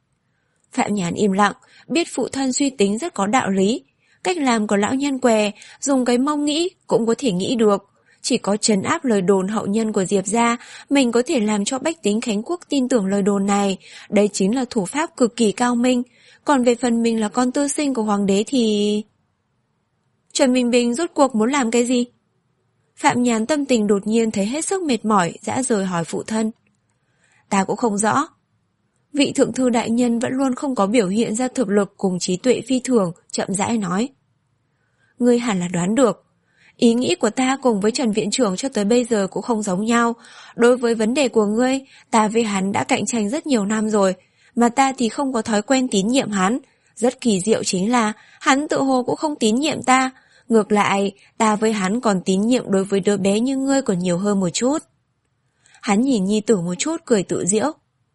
Phạm Nhàn im lặng, biết phụ thân suy tính rất có đạo lý. Cách làm của lão nhân què, dùng cái mông nghĩ cũng có thể nghĩ được. Chỉ có trấn áp lời đồn hậu nhân của Diệp gia, mình có thể làm cho bách tính Khánh Quốc tin tưởng lời đồn này. Đây chính là thủ pháp cực kỳ cao minh. Còn về phần mình là con tư sinh của hoàng đế thì... Trần Bình Bình rốt cuộc muốn làm cái gì? Phạm Nhàn tâm tình đột nhiên thấy hết sức mệt mỏi, dã rời hỏi phụ thân. Ta cũng không rõ. Vị thượng thư đại nhân vẫn luôn không có biểu hiện ra thực lực cùng trí tuệ phi thường, chậm rãi nói. Ngươi hẳn là đoán được. Ý nghĩ của ta cùng với Trần viện trưởng cho tới bây giờ cũng không giống nhau. Đối với vấn đề của ngươi, ta với hắn đã cạnh tranh rất nhiều năm rồi, mà ta thì không có thói quen tín nhiệm hắn. Rất kỳ diệu chính là hắn tự hồ cũng không tín nhiệm ta. Ngược lại, ta với hắn còn tín nhiệm đối với đứa bé như ngươi còn nhiều hơn một chút. Hắn nhìn nhi tử một chút cười tự giễu.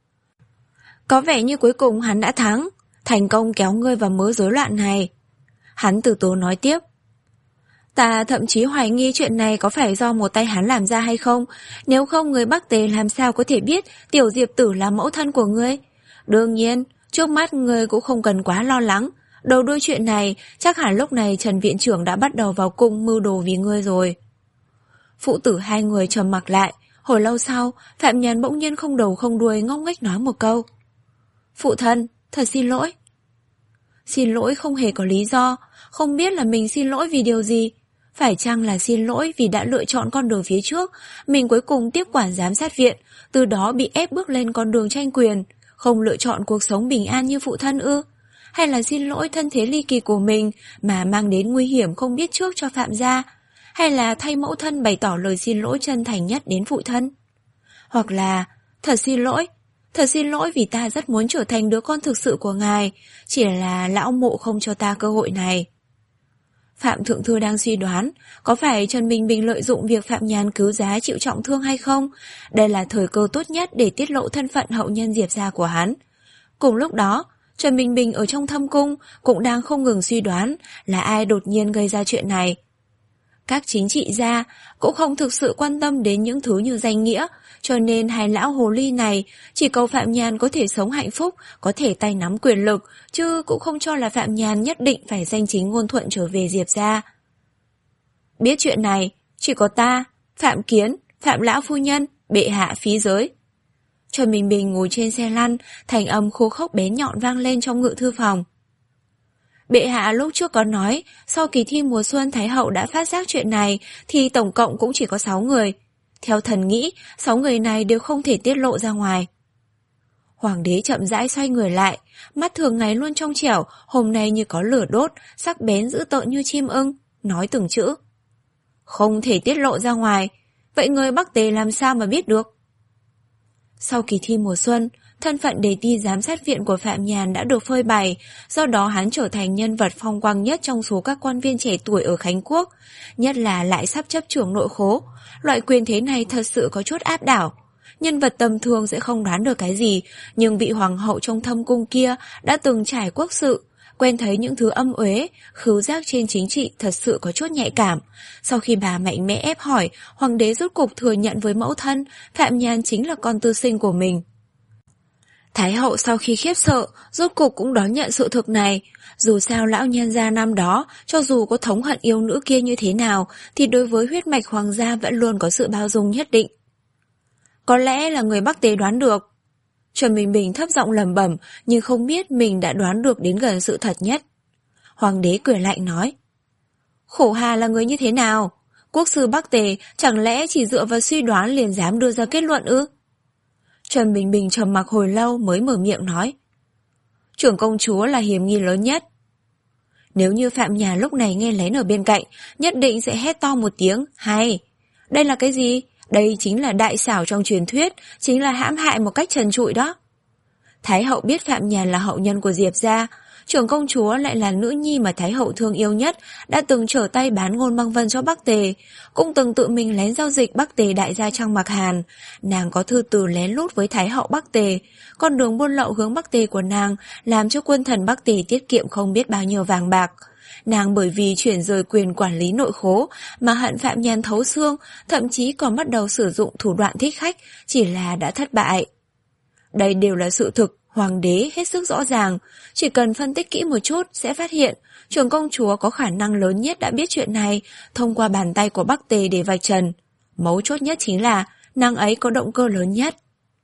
Có vẻ như cuối cùng hắn đã thắng, thành công kéo ngươi vào mớ rối loạn này. Hắn từ tốn nói tiếp. Ta thậm chí hoài nghi chuyện này có phải do một tay hắn làm ra hay không. Nếu không, người Bắc Tề làm sao có thể biết Tiểu Diệp Tử là mẫu thân của ngươi. Đương nhiên, trước mắt ngươi cũng không cần quá lo lắng. Đầu đuôi chuyện này, chắc hẳn lúc này Trần viện trưởng đã bắt đầu vào cung mưu đồ vì ngươi rồi. Phụ tử hai người trầm mặc lại. Hồi lâu sau, Phạm Nhàn bỗng nhiên không đầu không đuôi ngốc nghếch nói một câu. Phụ thân, thật xin lỗi. Xin lỗi không hề có lý do, không biết là mình xin lỗi vì điều gì. Phải chăng là xin lỗi vì đã lựa chọn con đường phía trước, mình cuối cùng tiếp quản giám sát viện, từ đó bị ép bước lên con đường tranh quyền, không lựa chọn cuộc sống bình an như phụ thân ư? Hay là xin lỗi thân thế ly kỳ của mình mà mang đến nguy hiểm không biết trước cho Phạm gia? Hay là thay mẫu thân bày tỏ lời xin lỗi chân thành nhất đến phụ thân? Hoặc là, thật xin lỗi, thật xin lỗi vì ta rất muốn trở thành đứa con thực sự của ngài, chỉ là lão mộ không cho ta cơ hội này. Phạm Thượng Thư đang suy đoán, có phải Trần Bình Bình lợi dụng việc Phạm Nhàn cứu giá chịu trọng thương hay không? Đây là thời cơ tốt nhất để tiết lộ thân phận hậu nhân Diệp gia của hắn. Cùng lúc đó, Trần Bình Bình ở trong thâm cung cũng đang không ngừng suy đoán là ai đột nhiên gây ra chuyện này. Các chính trị gia cũng không thực sự quan tâm đến những thứ như danh nghĩa, cho nên hai lão hồ ly này chỉ cầu Phạm Nhàn có thể sống hạnh phúc, có thể tay nắm quyền lực, chứ cũng không cho là Phạm Nhàn nhất định phải danh chính ngôn thuận trở về Diệp gia. Biết chuyện này, chỉ có ta, Phạm Kiến, Phạm lão phu nhân, bệ hạ phí giới. Trần Bình Bình ngồi trên xe lăn, thành âm khô khốc bén nhọn vang lên trong ngự thư phòng. Bệ hạ lúc trước có nói, sau kỳ thi mùa xuân Thái hậu đã phát giác chuyện này, thì tổng cộng cũng chỉ có sáu người. Theo thần nghĩ, sáu người này đều không thể tiết lộ ra ngoài. Hoàng đế chậm rãi xoay người lại, mắt thường ngày luôn trong trẻo, hôm nay như có lửa đốt, sắc bén dữ tợn như chim ưng, nói từng chữ. Không thể tiết lộ ra ngoài, vậy người Bắc Tề làm sao mà biết được? Sau kỳ thi mùa xuân, thân phận đề ti giám sát viện của Phạm Nhàn đã được phơi bày, do đó hắn trở thành nhân vật phong quang nhất trong số các quan viên trẻ tuổi ở Khánh Quốc, nhất là lại sắp chấp trưởng nội khố. Loại quyền thế này thật sự có chút áp đảo. Nhân vật tầm thường sẽ không đoán được cái gì, nhưng vị hoàng hậu trong thâm cung kia đã từng trải quốc sự, quen thấy những thứ âm uế, khứu giác trên chính trị thật sự có chút nhạy cảm. Sau khi bà mạnh mẽ ép hỏi, hoàng đế rốt cục thừa nhận với mẫu thân, Phạm Nhàn chính là con tư sinh của mình. Thái hậu sau khi khiếp sợ, rốt cục cũng đón nhận sự thực này. Dù sao lão nhân gia năm đó, cho dù có thống hận yêu nữ kia như thế nào, thì đối với huyết mạch hoàng gia vẫn luôn có sự bao dung nhất định. Có lẽ là người Bắc Tề đoán được. Trần Bình Bình thấp giọng lẩm bẩm, nhưng không biết mình đã đoán được đến gần sự thật nhất. Hoàng đế cười lạnh nói. Khổ Hà là người như thế nào? Quốc sư Bắc Tề chẳng lẽ chỉ dựa vào suy đoán liền dám đưa ra kết luận ư? Trần Bình Bình trầm mặc hồi lâu mới mở miệng nói. Trưởng công chúa là hiểm nghi lớn nhất. Nếu như Phạm Nhàn lúc này nghe lén ở bên cạnh, nhất định sẽ hét to một tiếng, hay. Đây là cái gì? Đây chính là đại xảo trong truyền thuyết, chính là hãm hại một cách trần trụi đó. Thái hậu biết Phạm Nhàn là hậu nhân của Diệp gia, trưởng công chúa lại là nữ nhi mà Thái hậu thương yêu nhất, đã từng trở tay bán Ngôn Băng Vân cho Bắc Tề, cũng từng tự mình lén giao dịch Bắc Tề đại gia Trang Mạc Hàn. Nàng có thư từ lén lút với Thái hậu Bắc Tề, con đường buôn lậu hướng Bắc Tề của nàng làm cho quân thần Bắc Tề tiết kiệm không biết bao nhiêu vàng bạc. Nàng bởi vì chuyển rời quyền quản lý nội khố mà hận Phạm Nhàn thấu xương, thậm chí còn bắt đầu sử dụng thủ đoạn thích khách, chỉ là đã thất bại. Đây đều là sự thực, hoàng đế hết sức rõ ràng, chỉ cần phân tích kỹ một chút sẽ phát hiện trưởng công chúa có khả năng lớn nhất đã biết chuyện này thông qua bàn tay của Bắc Tề để vạch trần. Mấu chốt nhất chính là nàng ấy có động cơ lớn nhất.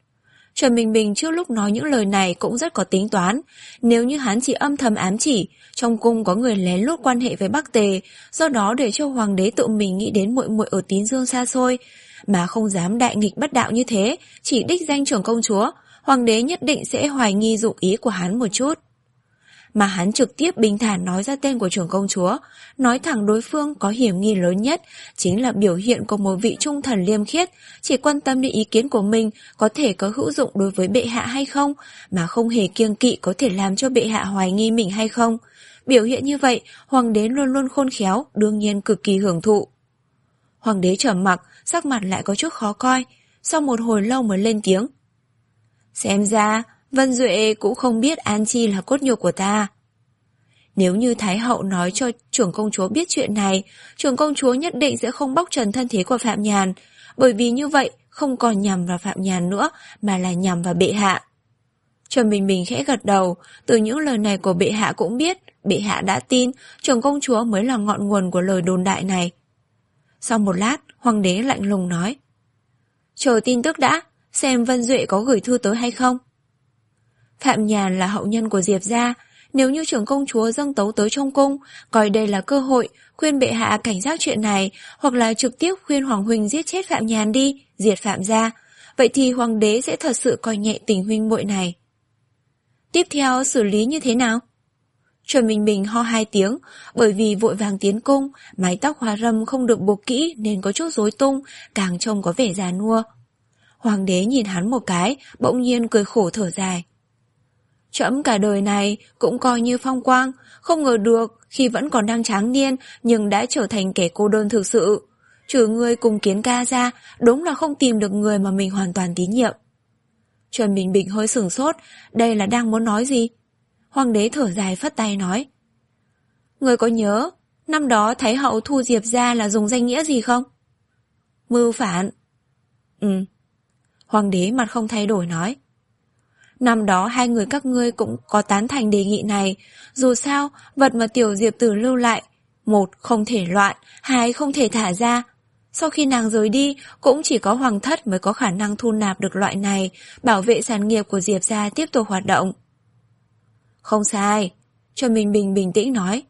Trần Bình Bình trước lúc nói những lời này cũng rất có tính toán. Nếu như hắn chỉ âm thầm ám chỉ trong cung có người lén lút quan hệ với Bắc Tề, do đó để cho hoàng đế tự mình nghĩ đến muội muội ở Tín Dương xa xôi, mà không dám đại nghịch bất đạo như thế, chỉ đích danh trưởng công chúa, hoàng đế nhất định sẽ hoài nghi dụng ý của hắn một chút. Mà hắn trực tiếp bình thản nói ra tên của trưởng công chúa, nói thẳng đối phương có hiểm nghi lớn nhất, chính là biểu hiện của một vị trung thần liêm khiết, chỉ quan tâm đến ý kiến của mình có thể có hữu dụng đối với bệ hạ hay không, mà không hề kiêng kỵ có thể làm cho bệ hạ hoài nghi mình hay không. Biểu hiện như vậy, hoàng đế luôn luôn khôn khéo, đương nhiên cực kỳ hưởng thụ. Hoàng đế trầm mặc, sắc mặt lại có chút khó coi, sau một hồi lâu mới lên tiếng. Xem ra, Vân Duệ cũng không biết An Chi là cốt nhục của ta. Nếu như Thái hậu nói cho trưởng công chúa biết chuyện này, trưởng công chúa nhất định sẽ không bóc trần thân thế của Phạm Nhàn, bởi vì như vậy không còn nhằm vào Phạm Nhàn nữa, mà là nhằm vào bệ hạ. Trần Bình Bình khẽ gật đầu, từ những lời này của bệ hạ cũng biết, bệ hạ đã tin, trưởng công chúa mới là ngọn nguồn của lời đồn đại này. Sau một lát, hoàng đế lạnh lùng nói. Chờ tin tức đã, xem Vân Duệ có gửi thư tới hay không. Phạm Nhàn là hậu nhân của Diệp gia, nếu như trưởng công chúa dâng tấu tới trong cung, coi đây là cơ hội, khuyên bệ hạ cảnh giác chuyện này, hoặc là trực tiếp khuyên hoàng huynh giết chết Phạm Nhàn đi, diệt Phạm gia, vậy thì hoàng đế sẽ thật sự coi nhẹ tình huynh muội này. Tiếp theo xử lý như thế nào? Trần Bình Bình ho hai tiếng, bởi vì vội vàng tiến cung, mái tóc hoa râm không được buộc kỹ nên có chút rối tung, càng trông có vẻ già nua. Hoàng đế nhìn hắn một cái, bỗng nhiên cười khổ thở dài. Trẫm cả đời này cũng coi như phong quang, không ngờ được khi vẫn còn đang tráng niên nhưng đã trở thành kẻ cô đơn thực sự. Trừ ngươi cùng Kiến ca ra, đúng là không tìm được người mà mình hoàn toàn tín nhiệm. Trần Bình Bình hơi sửng sốt, đây là đang muốn nói gì? Hoàng đế thở dài phất tay nói. Ngươi có nhớ, năm đó Thái hậu thu Diệp ra là dùng danh nghĩa gì không? Mưu phản. Ừ. Hoàng đế mặt không thay đổi nói. Năm đó hai người các ngươi cũng có tán thành đề nghị này, dù sao, vật mà tiểu Diệp Tử lưu lại, một không thể loạn, hai không thể thả ra. Sau khi nàng rời đi, cũng chỉ có hoàng thất mới có khả năng thu nạp được loại này, bảo vệ sản nghiệp của Diệp gia tiếp tục hoạt động. Không sai, Trần Bình Bình bình tĩnh nói.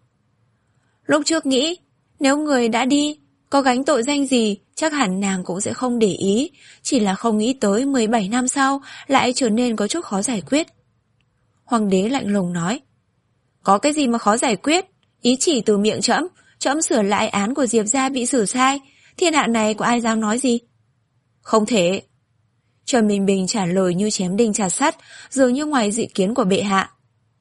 Lúc trước nghĩ, nếu người đã đi, có gánh tội danh gì, chắc hẳn nàng cũng sẽ không để ý, chỉ là không nghĩ tới mười bảy năm sau lại trở nên có chút khó giải quyết. Hoàng đế lạnh lùng nói. Có cái gì mà khó giải quyết, ý chỉ từ miệng trẫm, trẫm sửa lại án của Diệp gia bị xử sai, thiên hạ này có ai dám nói gì? Không thể. Trần Bình Bình trả lời như chém đinh chặt sắt, dường như ngoài dự kiến của bệ hạ.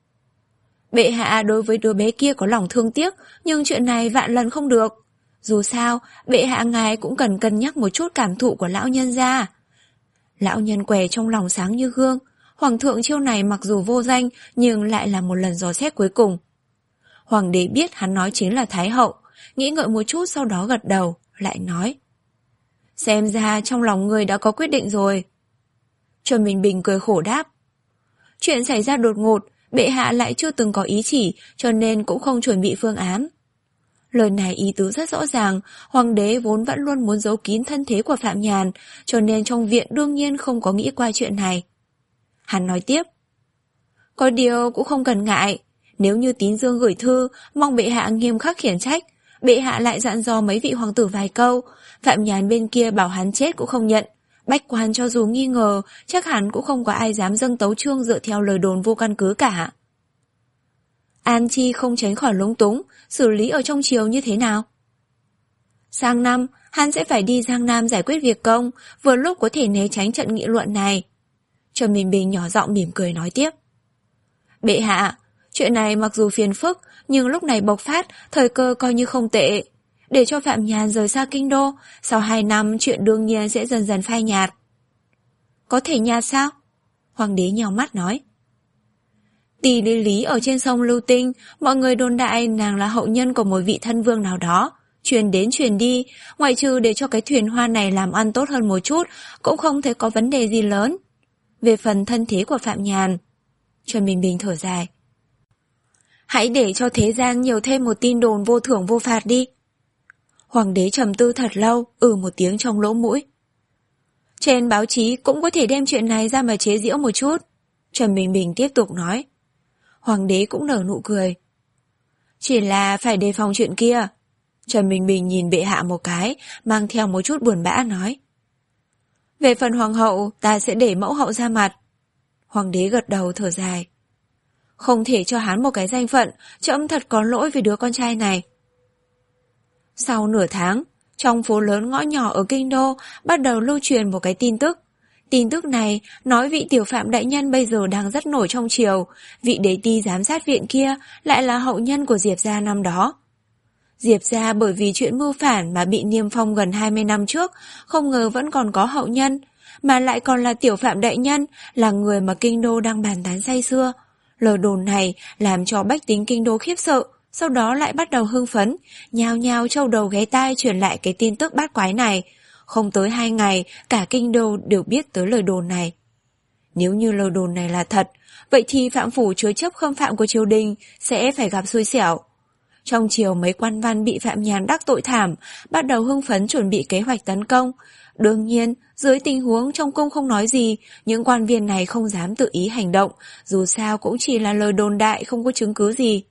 Bệ hạ đối với đứa bé kia có lòng thương tiếc, nhưng chuyện này vạn lần không được. Dù sao, bệ hạ ngài cũng cần cân nhắc một chút cảm thụ của lão nhân gia. Lão nhân què trong lòng sáng như gương, hoàng thượng chiêu này mặc dù vô danh nhưng lại là một lần dò xét cuối cùng. Hoàng đế biết hắn nói chính là Thái hậu, nghĩ ngợi một chút sau đó gật đầu, lại nói. Xem ra trong lòng người đã có quyết định rồi. Trần Bình Bình cười khổ đáp. Chuyện xảy ra đột ngột, bệ hạ lại chưa từng có ý chỉ, cho nên cũng không chuẩn bị phương án. Lời này ý tứ rất rõ ràng, hoàng đế vốn vẫn luôn muốn giấu kín thân thế của Phạm Nhàn, cho nên trong viện đương nhiên không có nghĩ qua chuyện này. Hắn nói tiếp. Có điều cũng không cần ngại, nếu như Tín Dương gửi thư, mong bệ hạ nghiêm khắc khiển trách, bệ hạ lại dặn dò mấy vị hoàng tử vài câu, Phạm Nhàn bên kia bảo hắn chết cũng không nhận. Bách quan cho dù nghi ngờ, chắc hẳn cũng không có ai dám dâng tấu chương dựa theo lời đồn vô căn cứ cả. An Chi không tránh khỏi lúng túng, xử lý ở trong triều như thế nào? Sang năm, hắn sẽ phải đi Giang Nam giải quyết việc công, vừa lúc có thể né tránh trận nghị luận này. Trần Bình Bình nhỏ giọng mỉm cười nói tiếp. Bệ hạ, chuyện này mặc dù phiền phức, nhưng lúc này bộc phát, thời cơ coi như không tệ. Để cho Phạm Nhàn rời xa kinh đô, sau hai năm chuyện đương nhiên sẽ dần dần phai nhạt. Có thể nhạt sao? Hoàng đế nhào mắt nói. Tỷ lý lý ở trên sông Lưu Tinh, mọi người đồn đại nàng là hậu nhân của một vị thân vương nào đó. Truyền đến truyền đi, ngoại trừ để cho cái thuyền hoa này làm ăn tốt hơn một chút, cũng không thấy có vấn đề gì lớn. Về phần thân thế của Phạm Nhàn, Trần Bình Bình thở dài. Hãy để cho thế gian nhiều thêm một tin đồn vô thưởng vô phạt đi. Hoàng đế trầm tư thật lâu, ừ một tiếng trong lỗ mũi. Trên báo chí cũng có thể đem chuyện này ra mà chế giễu một chút. Trần Bình Bình tiếp tục nói. Hoàng đế cũng nở nụ cười. Chỉ là phải đề phòng chuyện kia. Trần Bình Bình nhìn bệ hạ một cái, mang theo một chút buồn bã nói. Về phần hoàng hậu, ta sẽ để mẫu hậu ra mặt. Hoàng đế gật đầu thở dài. Không thể cho hắn một cái danh phận, trẫm thật có lỗi với đứa con trai này. Sau nửa tháng, trong phố lớn ngõ nhỏ ở Kinh Đô bắt đầu lưu truyền một cái tin tức. Tin tức này nói vị tiểu phạm đại nhân bây giờ đang rất nổi trong triều, vị đế ti giám sát viện kia lại là hậu nhân của Diệp gia năm đó. Diệp gia bởi vì chuyện mưu phản mà bị niêm phong gần hai mươi năm trước, không ngờ vẫn còn có hậu nhân, mà lại còn là tiểu phạm đại nhân, là người mà Kinh Đô đang bàn tán say sưa. Lời đồn này làm cho bách tính Kinh Đô khiếp sợ, sau đó lại bắt đầu hưng phấn, nhao nhao trâu đầu ghé tai truyền lại cái tin tức bát quái này. Không tới hai ngày, cả Kinh Đô đều biết tới lời đồn này. Nếu như lời đồn này là thật, vậy thì phạm phủ chứa chấp khâm phạm của triều đình sẽ phải gặp xui xẻo. Trong triều mấy quan văn bị Phạm Nhàn đắc tội thảm, bắt đầu hưng phấn chuẩn bị kế hoạch tấn công. Đương nhiên, dưới tình huống trong cung không nói gì, những quan viên này không dám tự ý hành động, dù sao cũng chỉ là lời đồn đại, không có chứng cứ gì.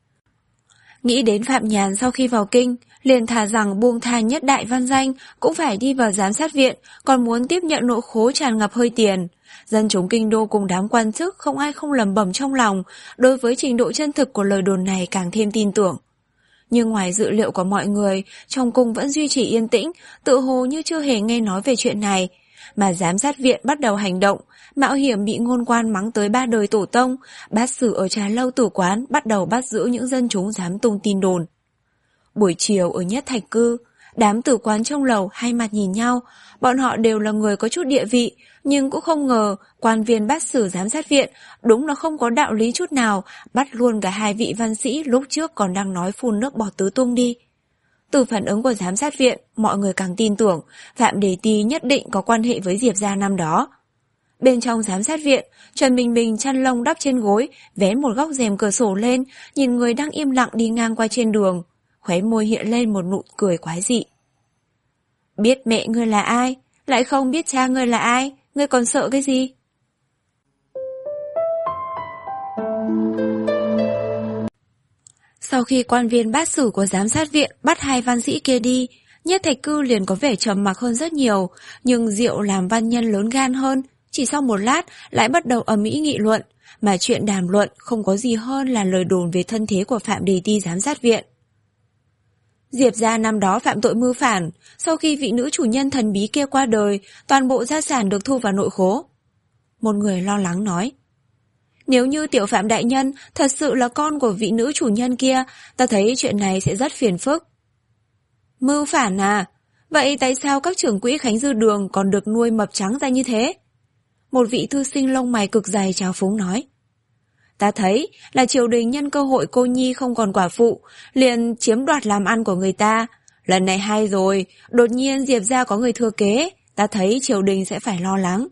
Nghĩ đến Phạm Nhàn sau khi vào kinh, liền thà rằng buông tha nhất đại văn danh cũng phải đi vào giám sát viện, còn muốn tiếp nhận nội khố tràn ngập hơi tiền. Dân chúng Kinh Đô cùng đám quan chức không ai không lẩm bẩm trong lòng, đối với trình độ chân thực của lời đồn này càng thêm tin tưởng. Nhưng ngoài dự liệu của mọi người, trong cung vẫn duy trì yên tĩnh, tự hồ như chưa hề nghe nói về chuyện này. Mà giám sát viện bắt đầu hành động, mạo hiểm bị ngôn quan mắng tới ba đời tổ tông, bát sử ở trà lâu tử quán bắt đầu bắt giữ những dân chúng dám tung tin đồn. Buổi chiều ở Nhất Thạch Cư, đám tử quán trong lầu hai mặt nhìn nhau, bọn họ đều là người có chút địa vị, nhưng cũng không ngờ quan viên bát sử giám sát viện đúng là không có đạo lý chút nào, bắt luôn cả hai vị văn sĩ lúc trước còn đang nói phun nước bọt tứ tung đi. Từ phản ứng của giám sát viện, mọi người càng tin tưởng Phạm Đề Ti nhất định có quan hệ với Diệp gia năm đó. Bên trong giám sát viện, Trần Bình Bình chăn lông đắp trên gối, vén một góc rèm cửa sổ lên, nhìn người đang im lặng đi ngang qua trên đường, khóe môi hiện lên một nụ cười quái dị. Biết mẹ ngươi là ai, lại không biết cha ngươi là ai, ngươi còn sợ cái gì? Sau khi quan viên bát sử của giám sát viện bắt hai văn sĩ kia đi, Nhất Thạch Cư liền có vẻ trầm mặc hơn rất nhiều, nhưng Diệu làm văn nhân lớn gan hơn, chỉ sau một lát lại bắt đầu ầm ĩ nghị luận, mà chuyện đàm luận không có gì hơn là lời đồn về thân thế của Phạm Đề Ti giám sát viện. Diệp gia năm đó phạm tội mưu phản, sau khi vị nữ chủ nhân thần bí kia qua đời, toàn bộ gia sản được thu vào nội khố. Một người lo lắng nói. Nếu như tiểu Phạm đại nhân thật sự là con của vị nữ chủ nhân kia, ta thấy chuyện này sẽ rất phiền phức. Mưu phản à? Vậy tại sao các trưởng quỹ Khánh Dư Đường còn được nuôi mập trắng ra như thế? Một vị thư sinh lông mày cực dày trào phúng nói. Ta thấy là triều đình nhân cơ hội cô nhi không còn quả phụ, liền chiếm đoạt làm ăn của người ta. Lần này hay rồi, đột nhiên Diệp gia có người thừa kế, ta thấy triều đình sẽ phải lo lắng.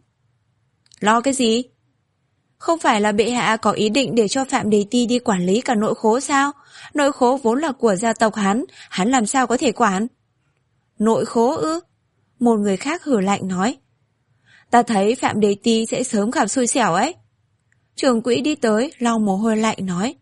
Lo cái gì? Không phải là bệ hạ có ý định để cho Phạm Đề Ti đi quản lý cả nội khố sao? Nội khố vốn là của gia tộc hắn, hắn làm sao có thể quản? Nội khố ư? Một người khác hử lạnh nói. Ta thấy Phạm Đề Ti sẽ sớm gặp xui xẻo ấy. Trưởng quỹ đi tới, lau mồ hôi lạnh nói.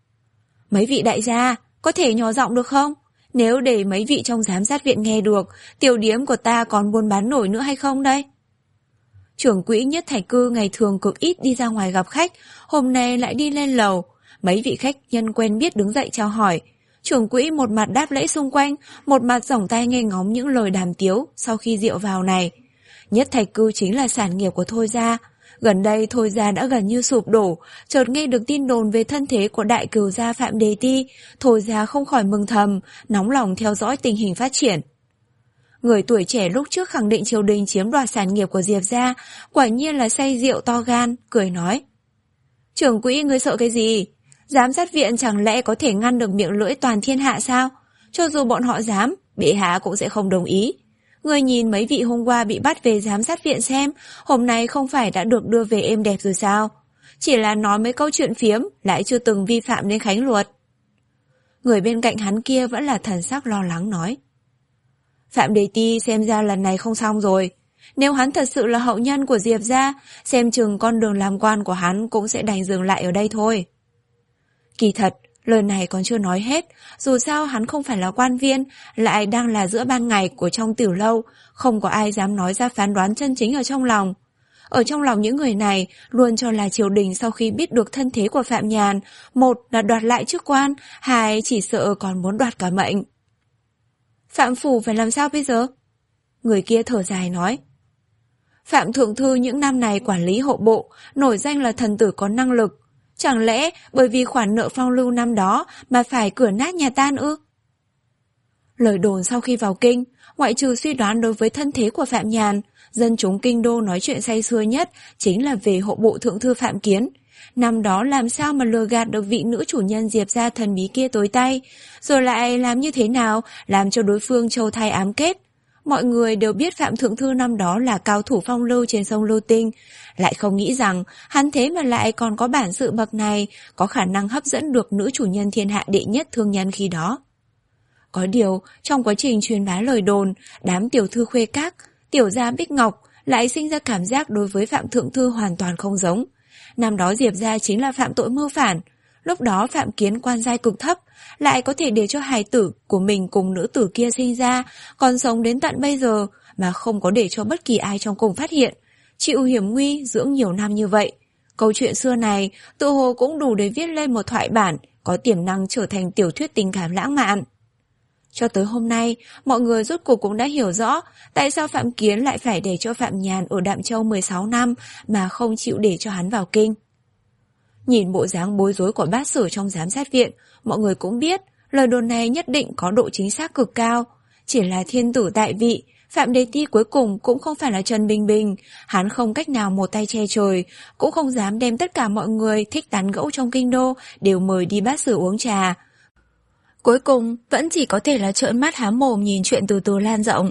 Mấy vị đại gia, có thể nhỏ giọng được không? Nếu để mấy vị trong giám sát viện nghe được, tiểu điếm của ta còn buôn bán nổi nữa hay không đây? Trưởng quỹ Nhất Thạch Cư ngày thường cực ít đi ra ngoài gặp khách, hôm nay lại đi lên lầu. Mấy vị khách nhân quen biết đứng dậy chào hỏi. Trưởng quỹ một mặt đáp lễ xung quanh, một mặt giỏng tay nghe ngóng những lời đàm tiếu sau khi rượu vào này. Nhất Thạch Cư chính là sản nghiệp của Thôi gia. Gần đây Thôi gia đã gần như sụp đổ, chợt nghe được tin đồn về thân thế của đại cửu gia Phạm Đề Ti, Thôi gia không khỏi mừng thầm, nóng lòng theo dõi tình hình phát triển. Người tuổi trẻ lúc trước khẳng định triều đình chiếm đoạt sản nghiệp của Diệp gia, quả nhiên là say rượu to gan, cười nói. Trưởng quỹ ngươi sợ cái gì? Giám sát viện chẳng lẽ có thể ngăn được miệng lưỡi toàn thiên hạ sao? Cho dù bọn họ dám, bệ hạ cũng sẽ không đồng ý. Ngươi nhìn mấy vị hôm qua bị bắt về giám sát viện xem, hôm nay không phải đã được đưa về êm đẹp rồi sao? Chỉ là nói mấy câu chuyện phiếm, lại chưa từng vi phạm đến khánh luật. Người bên cạnh hắn kia vẫn là thần sắc lo lắng nói. Phạm Đề Ti xem ra lần này không xong rồi. Nếu hắn thật sự là hậu nhân của Diệp gia, xem chừng con đường làm quan của hắn cũng sẽ đành dừng lại ở đây thôi. Kỳ thật, lời này còn chưa nói hết, dù sao hắn không phải là quan viên, lại đang là giữa ban ngày của trong tiểu lâu, không có ai dám nói ra phán đoán chân chính ở trong lòng. Ở trong lòng những người này, luôn cho là triều đình sau khi biết được thân thế của Phạm Nhàn, một là đoạt lại chức quan, hai chỉ sợ còn muốn đoạt cả mệnh. Phạm phủ phải làm sao bây giờ? Người kia thở dài nói. Phạm thượng thư những năm này quản lý hộ bộ, nổi danh là thần tử có năng lực. Chẳng lẽ bởi vì khoản nợ phong lưu năm đó mà phải cửa nát nhà tan ư? Lời đồn sau khi vào kinh, ngoại trừ suy đoán đối với thân thế của Phạm Nhàn, dân chúng kinh đô nói chuyện say sưa nhất chính là về hộ bộ thượng thư Phạm Kiến. Năm đó làm sao mà lừa gạt được vị nữ chủ nhân Diệp gia thần bí kia tối tay, rồi lại làm như thế nào làm cho đối phương châu thay ám kết. Mọi người đều biết Phạm Thượng Thư năm đó là cao thủ phong lưu trên sông Lưu Tinh, lại không nghĩ rằng hắn thế mà lại còn có bản sự bậc này, có khả năng hấp dẫn được nữ chủ nhân thiên hạ đệ nhất thương nhân khi đó. Có điều, trong quá trình truyền bá lời đồn, đám tiểu thư khuê các, tiểu gia Bích Ngọc lại sinh ra cảm giác đối với Phạm Thượng Thư hoàn toàn không giống. Năm đó Diệp gia chính là phạm tội mưu phản, lúc đó Phạm Kiến quan giai cực thấp, lại có thể để cho hài tử của mình cùng nữ tử kia sinh ra, còn sống đến tận bây giờ mà không có để cho bất kỳ ai trong cùng phát hiện, chịu hiểm nguy dưỡng nhiều năm như vậy. Câu chuyện xưa này tự hồ cũng đủ để viết lên một thoại bản, có tiềm năng trở thành tiểu thuyết tình cảm lãng mạn. Cho tới hôm nay, mọi người rốt cuộc cũng đã hiểu rõ tại sao Phạm Kiến lại phải để cho Phạm Nhàn ở Đạm Châu mười sáu năm mà không chịu để cho hắn vào kinh. Nhìn bộ dáng bối rối của bát sử trong giám sát viện, mọi người cũng biết lời đồn này nhất định có độ chính xác cực cao. Chỉ là thiên tử tại vị, Phạm Đề Ti cuối cùng cũng không phải là Trần Bình Bình, hắn không cách nào một tay che trời, cũng không dám đem tất cả mọi người thích tán gẫu trong kinh đô đều mời đi bát sử uống trà. Cuối cùng vẫn chỉ có thể là trợn mắt há mồm nhìn chuyện từ từ lan rộng.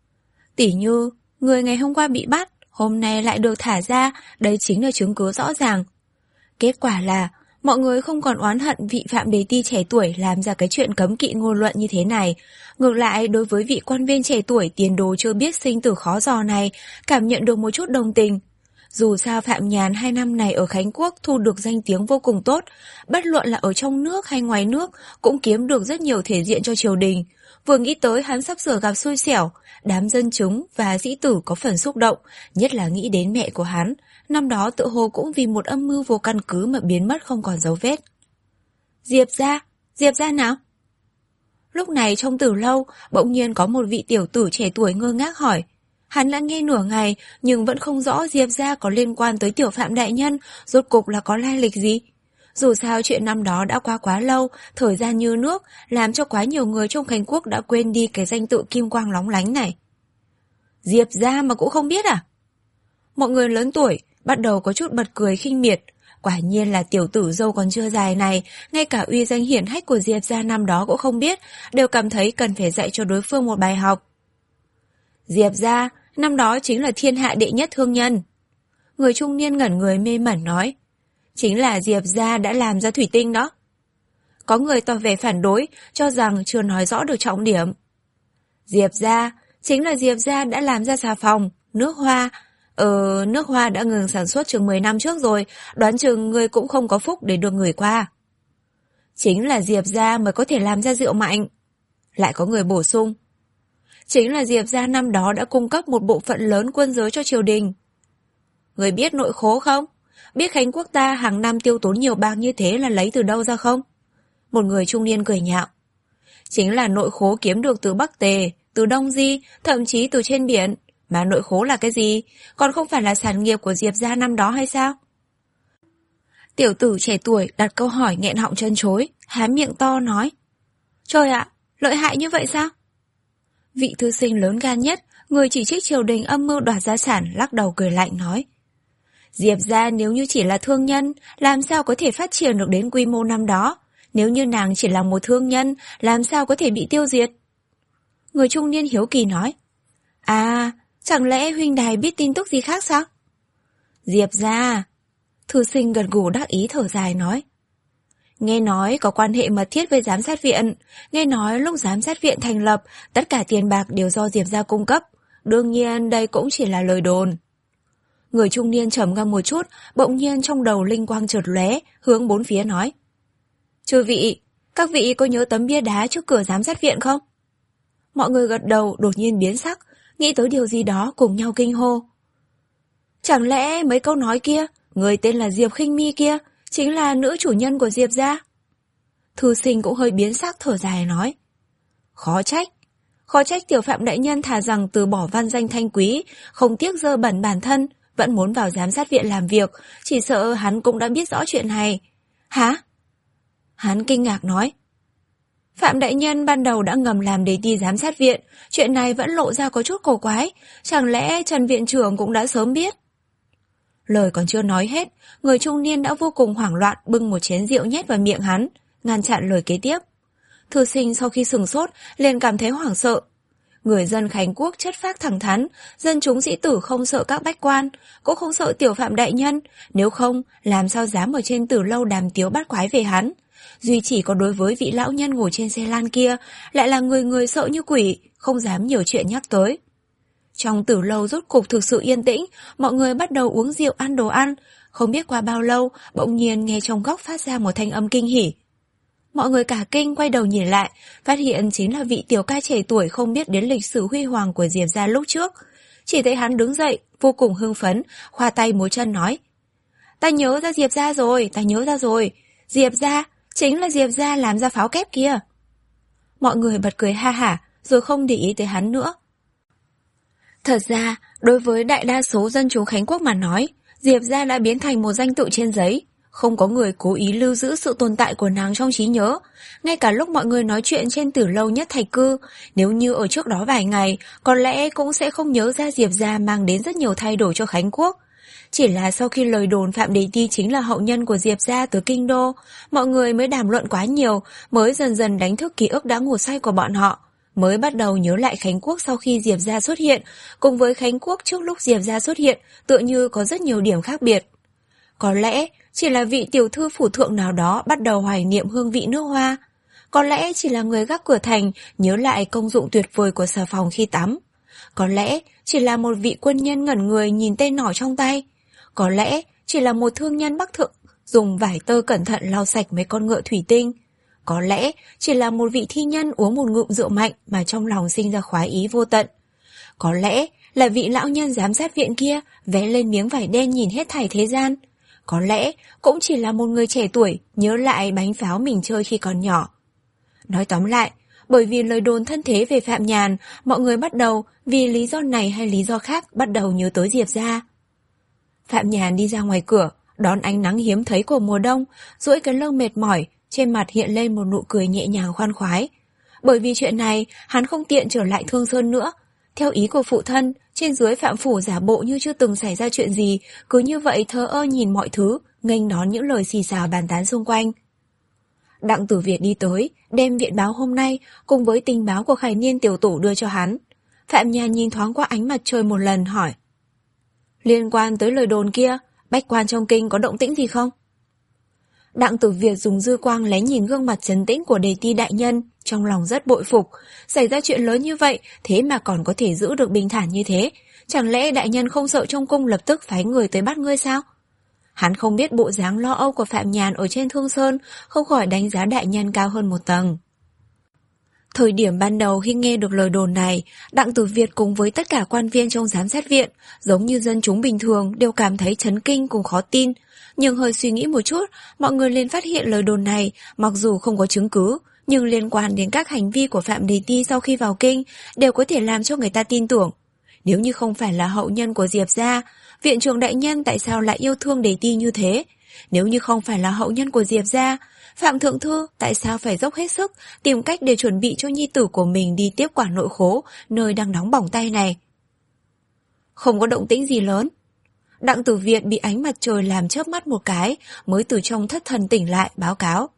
Tỉ như, người ngày hôm qua bị bắt, hôm nay lại được thả ra, đây chính là chứng cứ rõ ràng. Kết quả là, mọi người không còn oán hận vị Phạm Đề Ti trẻ tuổi làm ra cái chuyện cấm kỵ ngôn luận như thế này. Ngược lại, đối với vị quan viên trẻ tuổi tiền đồ chưa biết sinh tử khó dò này, cảm nhận được một chút đồng tình. Dù sao Phạm Nhàn hai năm này ở Khánh Quốc thu được danh tiếng vô cùng tốt, bất luận là ở trong nước hay ngoài nước, cũng kiếm được rất nhiều thể diện cho triều đình. Vừa nghĩ tới hắn sắp sửa gặp xui xẻo, đám dân chúng và sĩ tử có phần xúc động, nhất là nghĩ đến mẹ của hắn. Năm đó tự hồ cũng vì một âm mưu vô căn cứ mà biến mất không còn dấu vết. Diệp gia, Diệp gia nào? Lúc này trong tử lâu, bỗng nhiên có một vị tiểu tử trẻ tuổi ngơ ngác hỏi. Hắn đã nghe nửa ngày nhưng vẫn không rõ Diệp gia có liên quan tới tiểu Phạm đại nhân, rốt cục là có lai lịch gì. Dù sao chuyện năm đó đã qua quá lâu, thời gian như nước, làm cho quá nhiều người trong Khánh Quốc đã quên đi cái danh tự kim quang lóng lánh này. Diệp gia mà cũng không biết à? Mọi người lớn tuổi bắt đầu có chút bật cười khinh miệt. Quả nhiên là tiểu tử dâu còn chưa dài này, ngay cả uy danh hiển hách của Diệp gia năm đó cũng không biết, đều cảm thấy cần phải dạy cho đối phương một bài học. Diệp gia, năm đó chính là thiên hạ đệ nhất thương nhân. Người trung niên ngẩn người mê mẩn nói. Chính là Diệp gia đã làm ra thủy tinh đó. Có người tỏ vẻ phản đối, cho rằng chưa nói rõ được trọng điểm. Diệp gia, chính là Diệp gia đã làm ra xà phòng, nước hoa. Ờ, nước hoa đã ngừng sản xuất chừng mười năm trước rồi, đoán chừng người cũng không có phúc để được gửi qua. Chính là Diệp gia mới có thể làm ra rượu mạnh. Lại có người bổ sung. Chính là Diệp gia năm đó đã cung cấp một bộ phận lớn quân giới cho triều đình. Người biết nội khố không? Biết Khánh Quốc ta hàng năm tiêu tốn nhiều bạc như thế là lấy từ đâu ra không? Một người trung niên cười nhạo. Chính là nội khố kiếm được từ Bắc Tề, từ Đông Di, thậm chí từ trên biển. Mà nội khố là cái gì? Còn không phải là sản nghiệp của Diệp gia năm đó hay sao? Tiểu tử trẻ tuổi đặt câu hỏi nghẹn họng chân chối, há miệng to nói. Trời ạ, lợi hại như vậy sao? Vị thư sinh lớn gan nhất, người chỉ trích triều đình âm mưu đoạt gia sản, lắc đầu cười lạnh nói. Diệp gia nếu như chỉ là thương nhân, làm sao có thể phát triển được đến quy mô năm đó? Nếu như nàng chỉ là một thương nhân, làm sao có thể bị tiêu diệt? Người trung niên hiếu kỳ nói. À, chẳng lẽ huynh đài biết tin tức gì khác sao? Diệp gia. Thư sinh gật gù đắc ý thở dài nói. Nghe nói có quan hệ mật thiết với giám sát viện. Nghe nói lúc giám sát viện thành lập, tất cả tiền bạc đều do Diệp gia cung cấp. đương nhiên đây cũng chỉ là lời đồn. Người trung niên trầm ngâm một chút, bỗng nhiên trong đầu linh quang chợt lóe, hướng bốn phía nói. Chư vị, các vị có nhớ tấm bia đá trước cửa giám sát viện không? Mọi người gật đầu, đột nhiên biến sắc, nghĩ tới điều gì đó cùng nhau kinh hô. Chẳng lẽ mấy câu nói kia, người tên là Diệp Khinh Mi kia, chính là nữ chủ nhân của Diệp gia? Thư sinh cũng hơi biến sắc thở dài nói. Khó trách, khó trách tiểu Phạm đại nhân thà rằng từ bỏ văn danh thanh quý, không tiếc dơ bẩn bản thân, vẫn muốn vào giám sát viện làm việc, chỉ sợ hắn cũng đã biết rõ chuyện này. Hả? Hắn kinh ngạc nói. Phạm đại nhân ban đầu đã ngầm làm đề ti giám sát viện, chuyện này vẫn lộ ra có chút cổ quái, chẳng lẽ Trần viện trưởng cũng đã sớm biết? Lời còn chưa nói hết, người trung niên đã vô cùng hoảng loạn bưng một chén rượu nhét vào miệng hắn, ngăn chặn lời kế tiếp. Thư sinh sau khi sừng sốt, liền cảm thấy hoảng sợ. Người dân Khánh Quốc chất phác thẳng thắn, dân chúng sĩ tử không sợ các bách quan, cũng không sợ tiểu Phạm đại nhân, nếu không, làm sao dám ở trên Tử Lâu đàm tiếu bát quái về hắn. Duy chỉ có đối với vị lão nhân ngồi trên xe lan kia, lại là người người sợ như quỷ, không dám nhiều chuyện nhắc tới. Trong Tử Lâu rốt cục thực sự yên tĩnh, mọi người bắt đầu uống rượu ăn đồ ăn. Không biết qua bao lâu, bỗng nhiên nghe trong góc phát ra một thanh âm kinh hỉ. Mọi người cả kinh quay đầu nhìn lại, phát hiện chính là vị tiểu ca trẻ tuổi không biết đến lịch sử huy hoàng của Diệp gia lúc trước. Chỉ thấy hắn đứng dậy, vô cùng hưng phấn, khoa tay múa chân nói. Ta nhớ ra Diệp gia rồi, ta nhớ ra rồi. Diệp gia, chính là Diệp gia làm ra pháo kép kia. Mọi người bật cười ha hả, rồi không để ý tới hắn nữa. Thật ra, đối với đại đa số dân chúng Khánh Quốc mà nói, Diệp gia đã biến thành một danh tự trên giấy. Không có người cố ý lưu giữ sự tồn tại của nàng trong trí nhớ. Ngay cả lúc mọi người nói chuyện trên Tử Lâu Nhất Thạch Cư, nếu như ở trước đó vài ngày, có lẽ cũng sẽ không nhớ ra Diệp gia mang đến rất nhiều thay đổi cho Khánh Quốc. Chỉ là sau khi lời đồn Phạm Đề Ti chính là hậu nhân của Diệp gia từ Kinh Đô, mọi người mới đàm luận quá nhiều, mới dần dần đánh thức ký ức đã ngủ say của bọn họ, mới bắt đầu nhớ lại Khánh Quốc sau khi Diệp gia xuất hiện, cùng với Khánh Quốc trước lúc Diệp gia xuất hiện, tựa như có rất nhiều điểm khác biệt. Có lẽ chỉ là vị tiểu thư phủ thượng nào đó bắt đầu hoài niệm hương vị nước hoa. Có lẽ chỉ là người gác cửa thành nhớ lại công dụng tuyệt vời của xà phòng khi tắm. Có lẽ chỉ là một vị quân nhân ngẩn người nhìn tên nỏ trong tay. Có lẽ chỉ là một thương nhân Bắc Thượng dùng vải tơ cẩn thận lau sạch mấy con ngựa thủy tinh. Có lẽ chỉ là một vị thi nhân uống một ngụm rượu mạnh mà trong lòng sinh ra khoái ý vô tận. Có lẽ là vị lão nhân giám sát viện kia vẽ lên miếng vải đen nhìn hết thảy thế gian. Có lẽ cũng chỉ là một người trẻ tuổi nhớ lại bánh pháo mình chơi khi còn nhỏ. Nói tóm lại, bởi vì lời đồn thân thế về Phạm Nhàn, mọi người bắt đầu vì lý do này hay lý do khác bắt đầu nhớ tới Diệp gia. Phạm Nhàn đi ra ngoài cửa, đón ánh nắng hiếm thấy của mùa đông, duỗi cái lưng mệt mỏi, trên mặt hiện lên một nụ cười nhẹ nhàng khoan khoái. Bởi vì chuyện này, hắn không tiện trở lại Thương Sơn nữa. Theo ý của phụ thân, trên dưới Phạm phủ giả bộ như chưa từng xảy ra chuyện gì, cứ như vậy thờ ơ nhìn mọi thứ, nghênh đón những lời xì xào bàn tán xung quanh. Đặng Tử Việt đi tới, đem viện báo hôm nay cùng với tình báo của Khải Niên tiểu tổ đưa cho hắn. Phạm Nhàn nhìn thoáng qua ánh mặt trời một lần hỏi. Liên quan tới lời đồn kia, bách quan trong kinh có động tĩnh gì không? Đặng Tử Việt dùng dư quang lén nhìn gương mặt trấn tĩnh của đề ti đại nhân, trong lòng rất bội phục. Xảy ra chuyện lớn như vậy, thế mà còn có thể giữ được bình thản như thế. Chẳng lẽ đại nhân không sợ trong cung lập tức phái người tới bắt ngươi sao? Hắn không biết bộ dáng lo âu của Phạm Nhàn ở trên Thương Sơn, không khỏi đánh giá đại nhân cao hơn một tầng. Thời điểm ban đầu khi nghe được lời đồn này, Đặng Tử Việt cùng với tất cả quan viên trong giám sát viện, giống như dân chúng bình thường, đều cảm thấy chấn kinh cùng khó tin. Nhưng hơi suy nghĩ một chút, mọi người liền phát hiện lời đồn này, mặc dù không có chứng cứ, nhưng liên quan đến các hành vi của Phạm Đề Ti sau khi vào kinh, đều có thể làm cho người ta tin tưởng. Nếu như không phải là hậu nhân của Diệp gia, viện trưởng đại nhân tại sao lại yêu thương Đề Ti như thế? Nếu như không phải là hậu nhân của Diệp gia, Phạm Thượng Thư tại sao phải dốc hết sức tìm cách để chuẩn bị cho nhi tử của mình đi tiếp quản nội khố, nơi đang nóng bỏng tay này? Không có động tĩnh gì lớn. Đặng Tử Việt bị ánh mặt trời làm chớp mắt một cái, mới từ trong thất thần tỉnh lại báo cáo.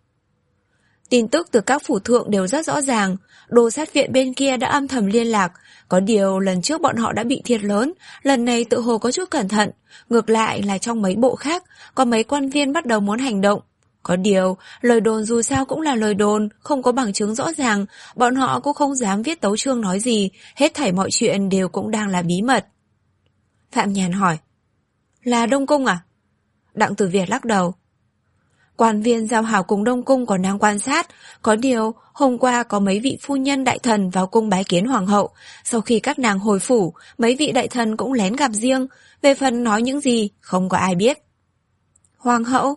Tin tức từ các phủ thượng đều rất rõ ràng, đô sát viện bên kia đã âm thầm liên lạc, có điều lần trước bọn họ đã bị thiệt lớn, lần này tự hồ có chút cẩn thận, ngược lại là trong mấy bộ khác, có mấy quan viên bắt đầu muốn hành động. Có điều, lời đồn dù sao cũng là lời đồn, không có bằng chứng rõ ràng, bọn họ cũng không dám viết tấu chương nói gì, hết thảy mọi chuyện đều cũng đang là bí mật. Phạm Nhàn hỏi, là Đông Cung à? Đặng Tử Việt lắc đầu. Quan viên giao hảo cùng Đông Cung còn đang quan sát, có điều hôm qua có mấy vị phu nhân đại thần vào cung bái kiến hoàng hậu, sau khi các nàng hồi phủ, mấy vị đại thần cũng lén gặp riêng, về phần nói những gì không có ai biết. Hoàng hậu?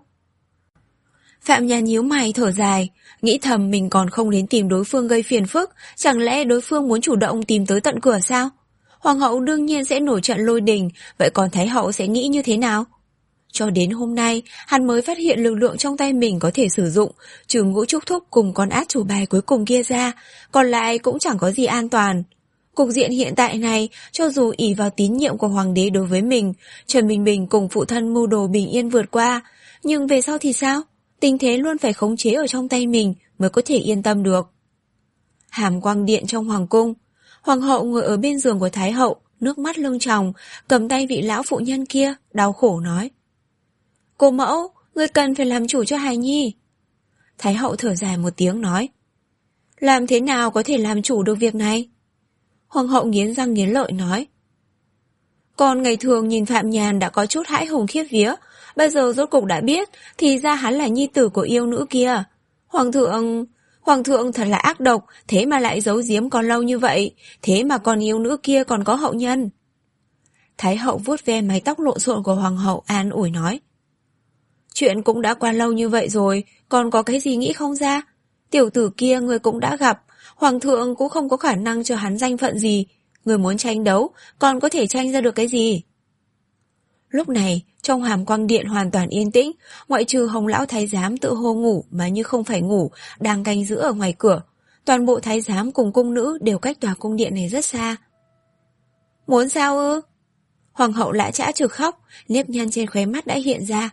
Phạm Nhàn nhíu mày thở dài, nghĩ thầm mình còn không đến tìm đối phương gây phiền phức, chẳng lẽ đối phương muốn chủ động tìm tới tận cửa sao? Hoàng hậu đương nhiên sẽ nổi trận lôi đình, vậy còn Thái hậu sẽ nghĩ như thế nào? Cho đến hôm nay, hắn mới phát hiện lực lượng trong tay mình có thể sử dụng, trừ Ngũ Trúc Thúc cùng con át chủ bài cuối cùng kia ra, còn lại cũng chẳng có gì an toàn. Cục diện hiện tại này, cho dù ỷ vào tín nhiệm của hoàng đế đối với mình, Trần Bình Bình cùng phụ thân mưu đồ bình yên vượt qua, nhưng về sau thì sao? Tình thế luôn phải khống chế ở trong tay mình mới có thể yên tâm được. Hàm Quang Điện trong hoàng cung, hoàng hậu ngồi ở bên giường của Thái hậu, nước mắt lưng tròng, cầm tay vị lão phụ nhân kia, đau khổ nói. Cô mẫu, người cần phải làm chủ cho hài nhi. Thái hậu thở dài một tiếng nói. Làm thế nào có thể làm chủ được việc này? Hoàng hậu nghiến răng nghiến lợi nói. Còn ngày thường nhìn Phạm Nhàn đã có chút hãi hùng khiếp vía, bây giờ rốt cục đã biết, thì ra hắn là nhi tử của yêu nữ kia. Hoàng thượng... Hoàng thượng thật là ác độc, thế mà lại giấu giếm còn lâu như vậy, thế mà còn yêu nữ kia còn có hậu nhân. Thái hậu vuốt ve mái tóc lộn xộn của hoàng hậu an ủi nói. Chuyện cũng đã qua lâu như vậy rồi, còn có cái gì nghĩ không ra? Tiểu tử kia người cũng đã gặp, hoàng thượng cũng không có khả năng cho hắn danh phận gì, người muốn tranh đấu, còn có thể tranh ra được cái gì? Lúc này, trong Hàm Quang Điện hoàn toàn yên tĩnh, ngoại trừ Hồng lão thái giám tự hô ngủ mà như không phải ngủ, đang canh giữ ở ngoài cửa. Toàn bộ thái giám cùng cung nữ đều cách tòa cung điện này rất xa. Muốn sao ư? Hoàng hậu lã chã trực khóc, nếp nhăn trên khóe mắt đã hiện ra.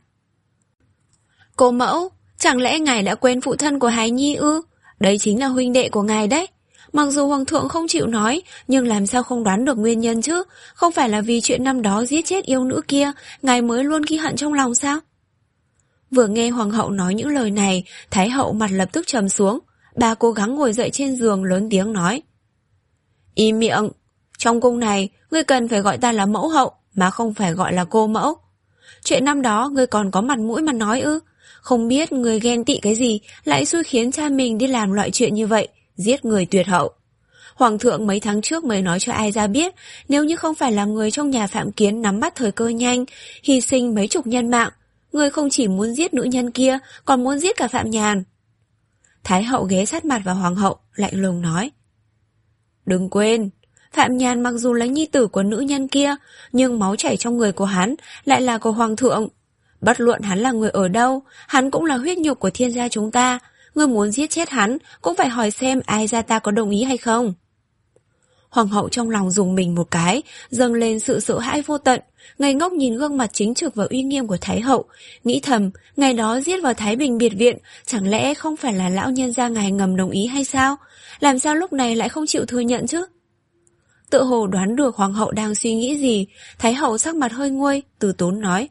Cô mẫu, chẳng lẽ ngài đã quên phụ thân của hài nhi ư? Đấy chính là huynh đệ của ngài đấy. Mặc dù hoàng thượng không chịu nói, nhưng làm sao không đoán được nguyên nhân chứ? Không phải là vì chuyện năm đó giết chết yêu nữ kia, ngài mới luôn ghi hận trong lòng sao? Vừa nghe hoàng hậu nói những lời này, Thái hậu mặt lập tức trầm xuống. Bà cố gắng ngồi dậy trên giường lớn tiếng nói. Im miệng, trong cung này, ngươi cần phải gọi ta là mẫu hậu, mà không phải gọi là cô mẫu. Chuyện năm đó ngươi còn có mặt mũi mà nói ư? Không biết ngươi ghen tị cái gì, lại xui khiến cha mình đi làm loại chuyện như vậy, giết người tuyệt hậu. Hoàng thượng mấy tháng trước mới nói cho ai ra biết, nếu như không phải là người trong nhà Phạm Kiến nắm bắt thời cơ nhanh, hy sinh mấy chục nhân mạng, ngươi không chỉ muốn giết nữ nhân kia, còn muốn giết cả Phạm Nhàn. Thái hậu ghé sát mặt vào hoàng hậu, lạnh lùng nói. Đừng quên, Phạm Nhàn mặc dù là nhi tử của nữ nhân kia, nhưng máu chảy trong người của hắn lại là của hoàng thượng. Bất luận hắn là người ở đâu, hắn cũng là huyết nhục của thiên gia chúng ta. Ngươi muốn giết chết hắn, cũng phải hỏi xem ai ra ta có đồng ý hay không. Hoàng hậu trong lòng dùng mình một cái, dâng lên sự sợ hãi vô tận, ngây ngốc nhìn gương mặt chính trực và uy nghiêm của Thái hậu, nghĩ thầm, ngày đó giết vào Thái Bình biệt viện, chẳng lẽ không phải là lão nhân gia ngài ngầm đồng ý hay sao? Làm sao lúc này lại không chịu thừa nhận chứ? Tự hồ đoán được hoàng hậu đang suy nghĩ gì, Thái hậu sắc mặt hơi nguôi, từ tốn nói.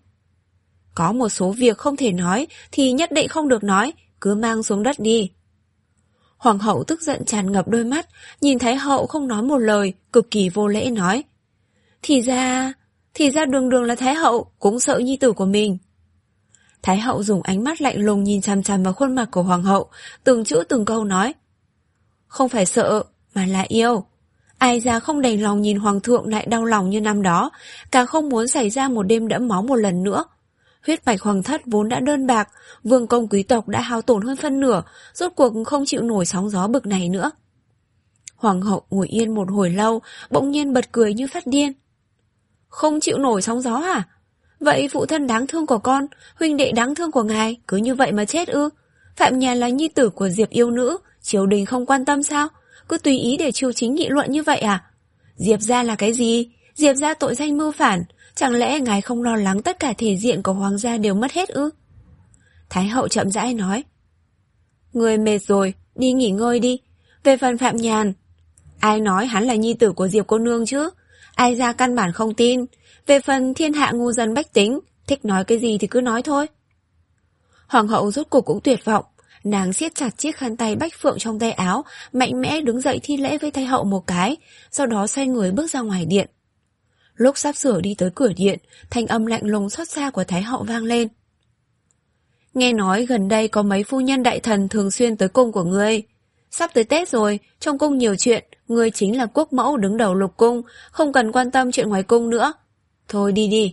Có một số việc không thể nói, thì nhất định không được nói, cứ mang xuống đất đi. Hoàng hậu tức giận tràn ngập đôi mắt, nhìn Thái hậu không nói một lời, cực kỳ vô lễ nói. Thì ra, thì ra đường đường là Thái hậu, cũng sợ nhi tử của mình. Thái hậu dùng ánh mắt lạnh lùng nhìn chằm chằm vào khuôn mặt của hoàng hậu, từng chữ từng câu nói. Không phải sợ, mà là yêu. Ai ra không đành lòng nhìn hoàng thượng lại đau lòng như năm đó, càng không muốn xảy ra một đêm đẫm máu một lần nữa. Huyết mạch hoàng thất vốn đã đơn bạc, vương công quý tộc đã hao tổn hơn phân nửa, rốt cuộc không chịu nổi sóng gió bực này nữa. Hoàng hậu ngồi yên một hồi lâu, bỗng nhiên bật cười như phát điên. Không chịu nổi sóng gió à? Vậy phụ thân đáng thương của con, huynh đệ đáng thương của ngài, cứ như vậy mà chết ư? Phạm Nhàn là nhi tử của Diệp yêu nữ, triều đình không quan tâm sao? Cứ tùy ý để triều chính nghị luận như vậy à? Diệp gia là cái gì? Diệp gia tội danh mưu phản, chẳng lẽ ngài không lo lắng tất cả thể diện của hoàng gia đều mất hết ư? Thái hậu chậm rãi nói. Người mệt rồi, đi nghỉ ngơi đi. Về phần Phạm Nhàn, ai nói hắn là nhi tử của Diệp cô nương chứ? Ai ra căn bản không tin. Về phần thiên hạ ngu dân bách tính, thích nói cái gì thì cứ nói thôi. Hoàng hậu rốt cuộc cũng tuyệt vọng. Nàng siết chặt chiếc khăn tay bách phượng trong tay áo, mạnh mẽ đứng dậy thi lễ với Thái hậu một cái, sau đó xoay người bước ra ngoài điện. Lúc sắp sửa đi tới cửa điện, thanh âm lạnh lùng xót xa của Thái hậu vang lên. Nghe nói gần đây có mấy phu nhân đại thần thường xuyên tới cung của ngươi. Sắp tới Tết rồi, trong cung nhiều chuyện, ngươi chính là quốc mẫu đứng đầu lục cung, không cần quan tâm chuyện ngoài cung nữa. Thôi đi đi.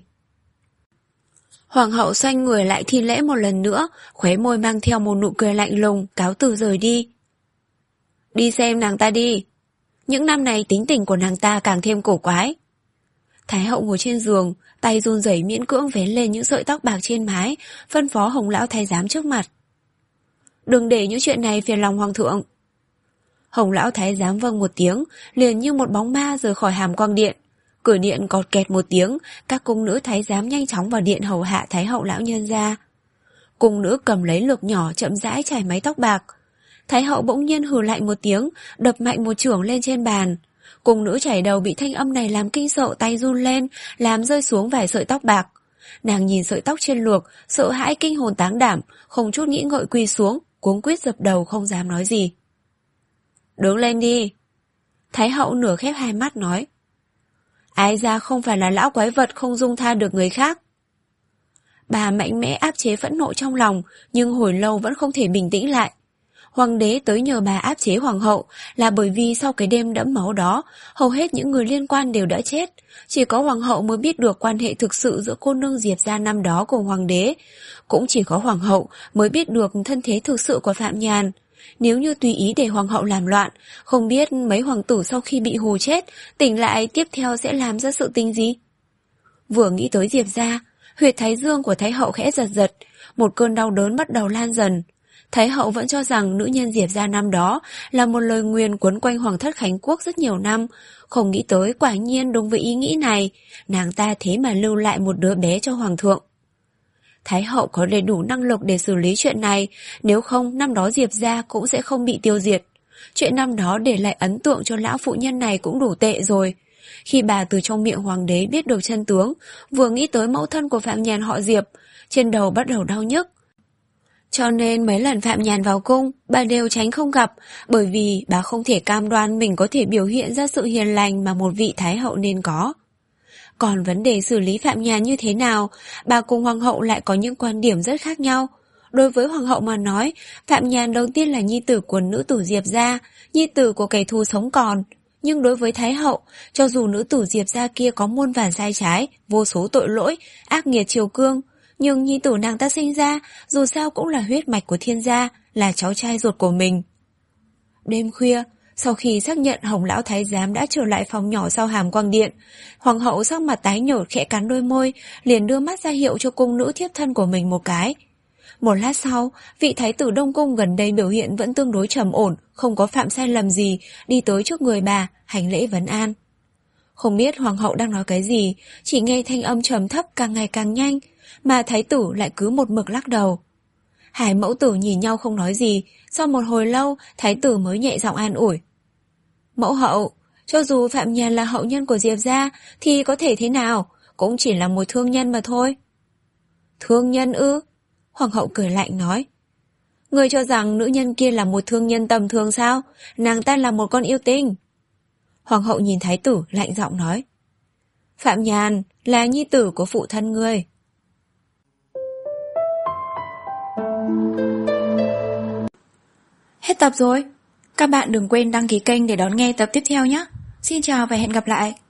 Hoàng hậu xoay người lại thi lễ một lần nữa, khóe môi mang theo một nụ cười lạnh lùng, cáo từ rời đi. Đi xem nàng ta đi. Những năm này tính tình của nàng ta càng thêm cổ quái. Thái hậu ngồi trên giường, tay run rẩy miễn cưỡng vén lên những sợi tóc bạc trên mái, phân phó Hồng lão thái giám trước mặt. Đừng để những chuyện này phiền lòng hoàng thượng. Hồng lão thái giám vâng một tiếng, liền như một bóng ma rời khỏi hàm quang điện. Cửa điện cọt kẹt một tiếng, các cung nữ thái giám nhanh chóng vào điện hầu hạ Thái hậu lão nhân ra. Cung nữ cầm lấy lược nhỏ chậm rãi chải mái tóc bạc. Thái hậu bỗng nhiên hừ lạnh một tiếng, đập mạnh một chưởng lên trên bàn. Cung nữ chải đầu bị thanh âm này làm kinh sợ, tay run lên, làm rơi xuống vài sợi tóc bạc. Nàng nhìn sợi tóc trên luộc, sợ hãi kinh hồn táng đảm, không chút nghĩ ngợi quỳ xuống, cuống quýt dập đầu không dám nói gì. Đứng lên đi. Thái hậu nửa khép hai mắt nói. Ai ra không phải là lão quái vật không dung tha được người khác. Bà mạnh mẽ áp chế phẫn nộ trong lòng, nhưng hồi lâu vẫn không thể bình tĩnh lại. Hoàng đế tới nhờ bà áp chế hoàng hậu là bởi vì sau cái đêm đẫm máu đó, hầu hết những người liên quan đều đã chết. Chỉ có hoàng hậu mới biết được quan hệ thực sự giữa cô nương Diệp gia năm đó cùng hoàng đế. Cũng chỉ có hoàng hậu mới biết được thân thế thực sự của Phạm Nhàn. Nếu như tùy ý để hoàng hậu làm loạn, không biết mấy hoàng tử sau khi bị hù chết, tỉnh lại tiếp theo sẽ làm ra sự tình gì. Vừa nghĩ tới Diệp gia, huyệt thái dương của Thái hậu khẽ giật giật, một cơn đau đớn bắt đầu lan dần. Thái hậu vẫn cho rằng nữ nhân Diệp gia năm đó là một lời nguyền quấn quanh hoàng thất Khánh Quốc rất nhiều năm, không nghĩ tới quả nhiên đúng với ý nghĩ này, nàng ta thế mà lưu lại một đứa bé cho hoàng thượng. Thái hậu có đầy đủ năng lực để xử lý chuyện này, nếu không năm đó Diệp gia cũng sẽ không bị tiêu diệt. Chuyện năm đó để lại ấn tượng cho lão phụ nhân này cũng đủ tệ rồi. Khi bà từ trong miệng hoàng đế biết được chân tướng, vừa nghĩ tới mẫu thân của Phạm Nhàn họ Diệp, trên đầu bắt đầu đau nhức. Cho nên mấy lần Phạm Nhàn vào cung, bà đều tránh không gặp, bởi vì bà không thể cam đoan mình có thể biểu hiện ra sự hiền lành mà một vị thái hậu nên có. Còn vấn đề xử lý Phạm Nhàn như thế nào, bà cùng hoàng hậu lại có những quan điểm rất khác nhau. Đối với hoàng hậu mà nói, Phạm Nhàn đầu tiên là nhi tử của nữ tử Diệp gia, nhi tử của kẻ thù sống còn. Nhưng đối với Thái hậu, cho dù nữ tử Diệp gia kia có muôn vàn sai trái, vô số tội lỗi, ác nghiệt triều cương, nhưng nhi tử nàng ta sinh ra, dù sao cũng là huyết mạch của thiên gia, là cháu trai ruột của mình. Đêm khuya, sau khi xác nhận Hồng lão thái giám đã trở lại phòng nhỏ sau hàm quang điện, hoàng hậu sắc mặt tái nhợt khẽ cắn đôi môi, liền đưa mắt ra hiệu cho cung nữ thiếp thân của mình một cái. Một lát sau, vị thái tử Đông Cung gần đây biểu hiện vẫn tương đối trầm ổn, không có phạm sai lầm gì, đi tới trước người bà, hành lễ vấn an. Không biết hoàng hậu đang nói cái gì, chỉ nghe thanh âm trầm thấp càng ngày càng nhanh, mà thái tử lại cứ một mực lắc đầu. Hai mẫu tử nhìn nhau không nói gì, sau một hồi lâu, thái tử mới nhẹ giọng an ủi. Mẫu hậu, cho dù Phạm Nhàn là hậu nhân của Diệp gia, thì có thể thế nào, cũng chỉ là một thương nhân mà thôi. Thương nhân ư? Hoàng hậu cười lạnh nói. Người cho rằng nữ nhân kia là một thương nhân tầm thường sao? Nàng ta là một con yêu tinh. Hoàng hậu nhìn thái tử lạnh giọng nói. Phạm Nhàn là nhi tử của phụ thân ngươi. Hết tập rồi. Các bạn đừng quên đăng ký kênh để đón nghe tập tiếp theo nhé. Xin chào và hẹn gặp lại.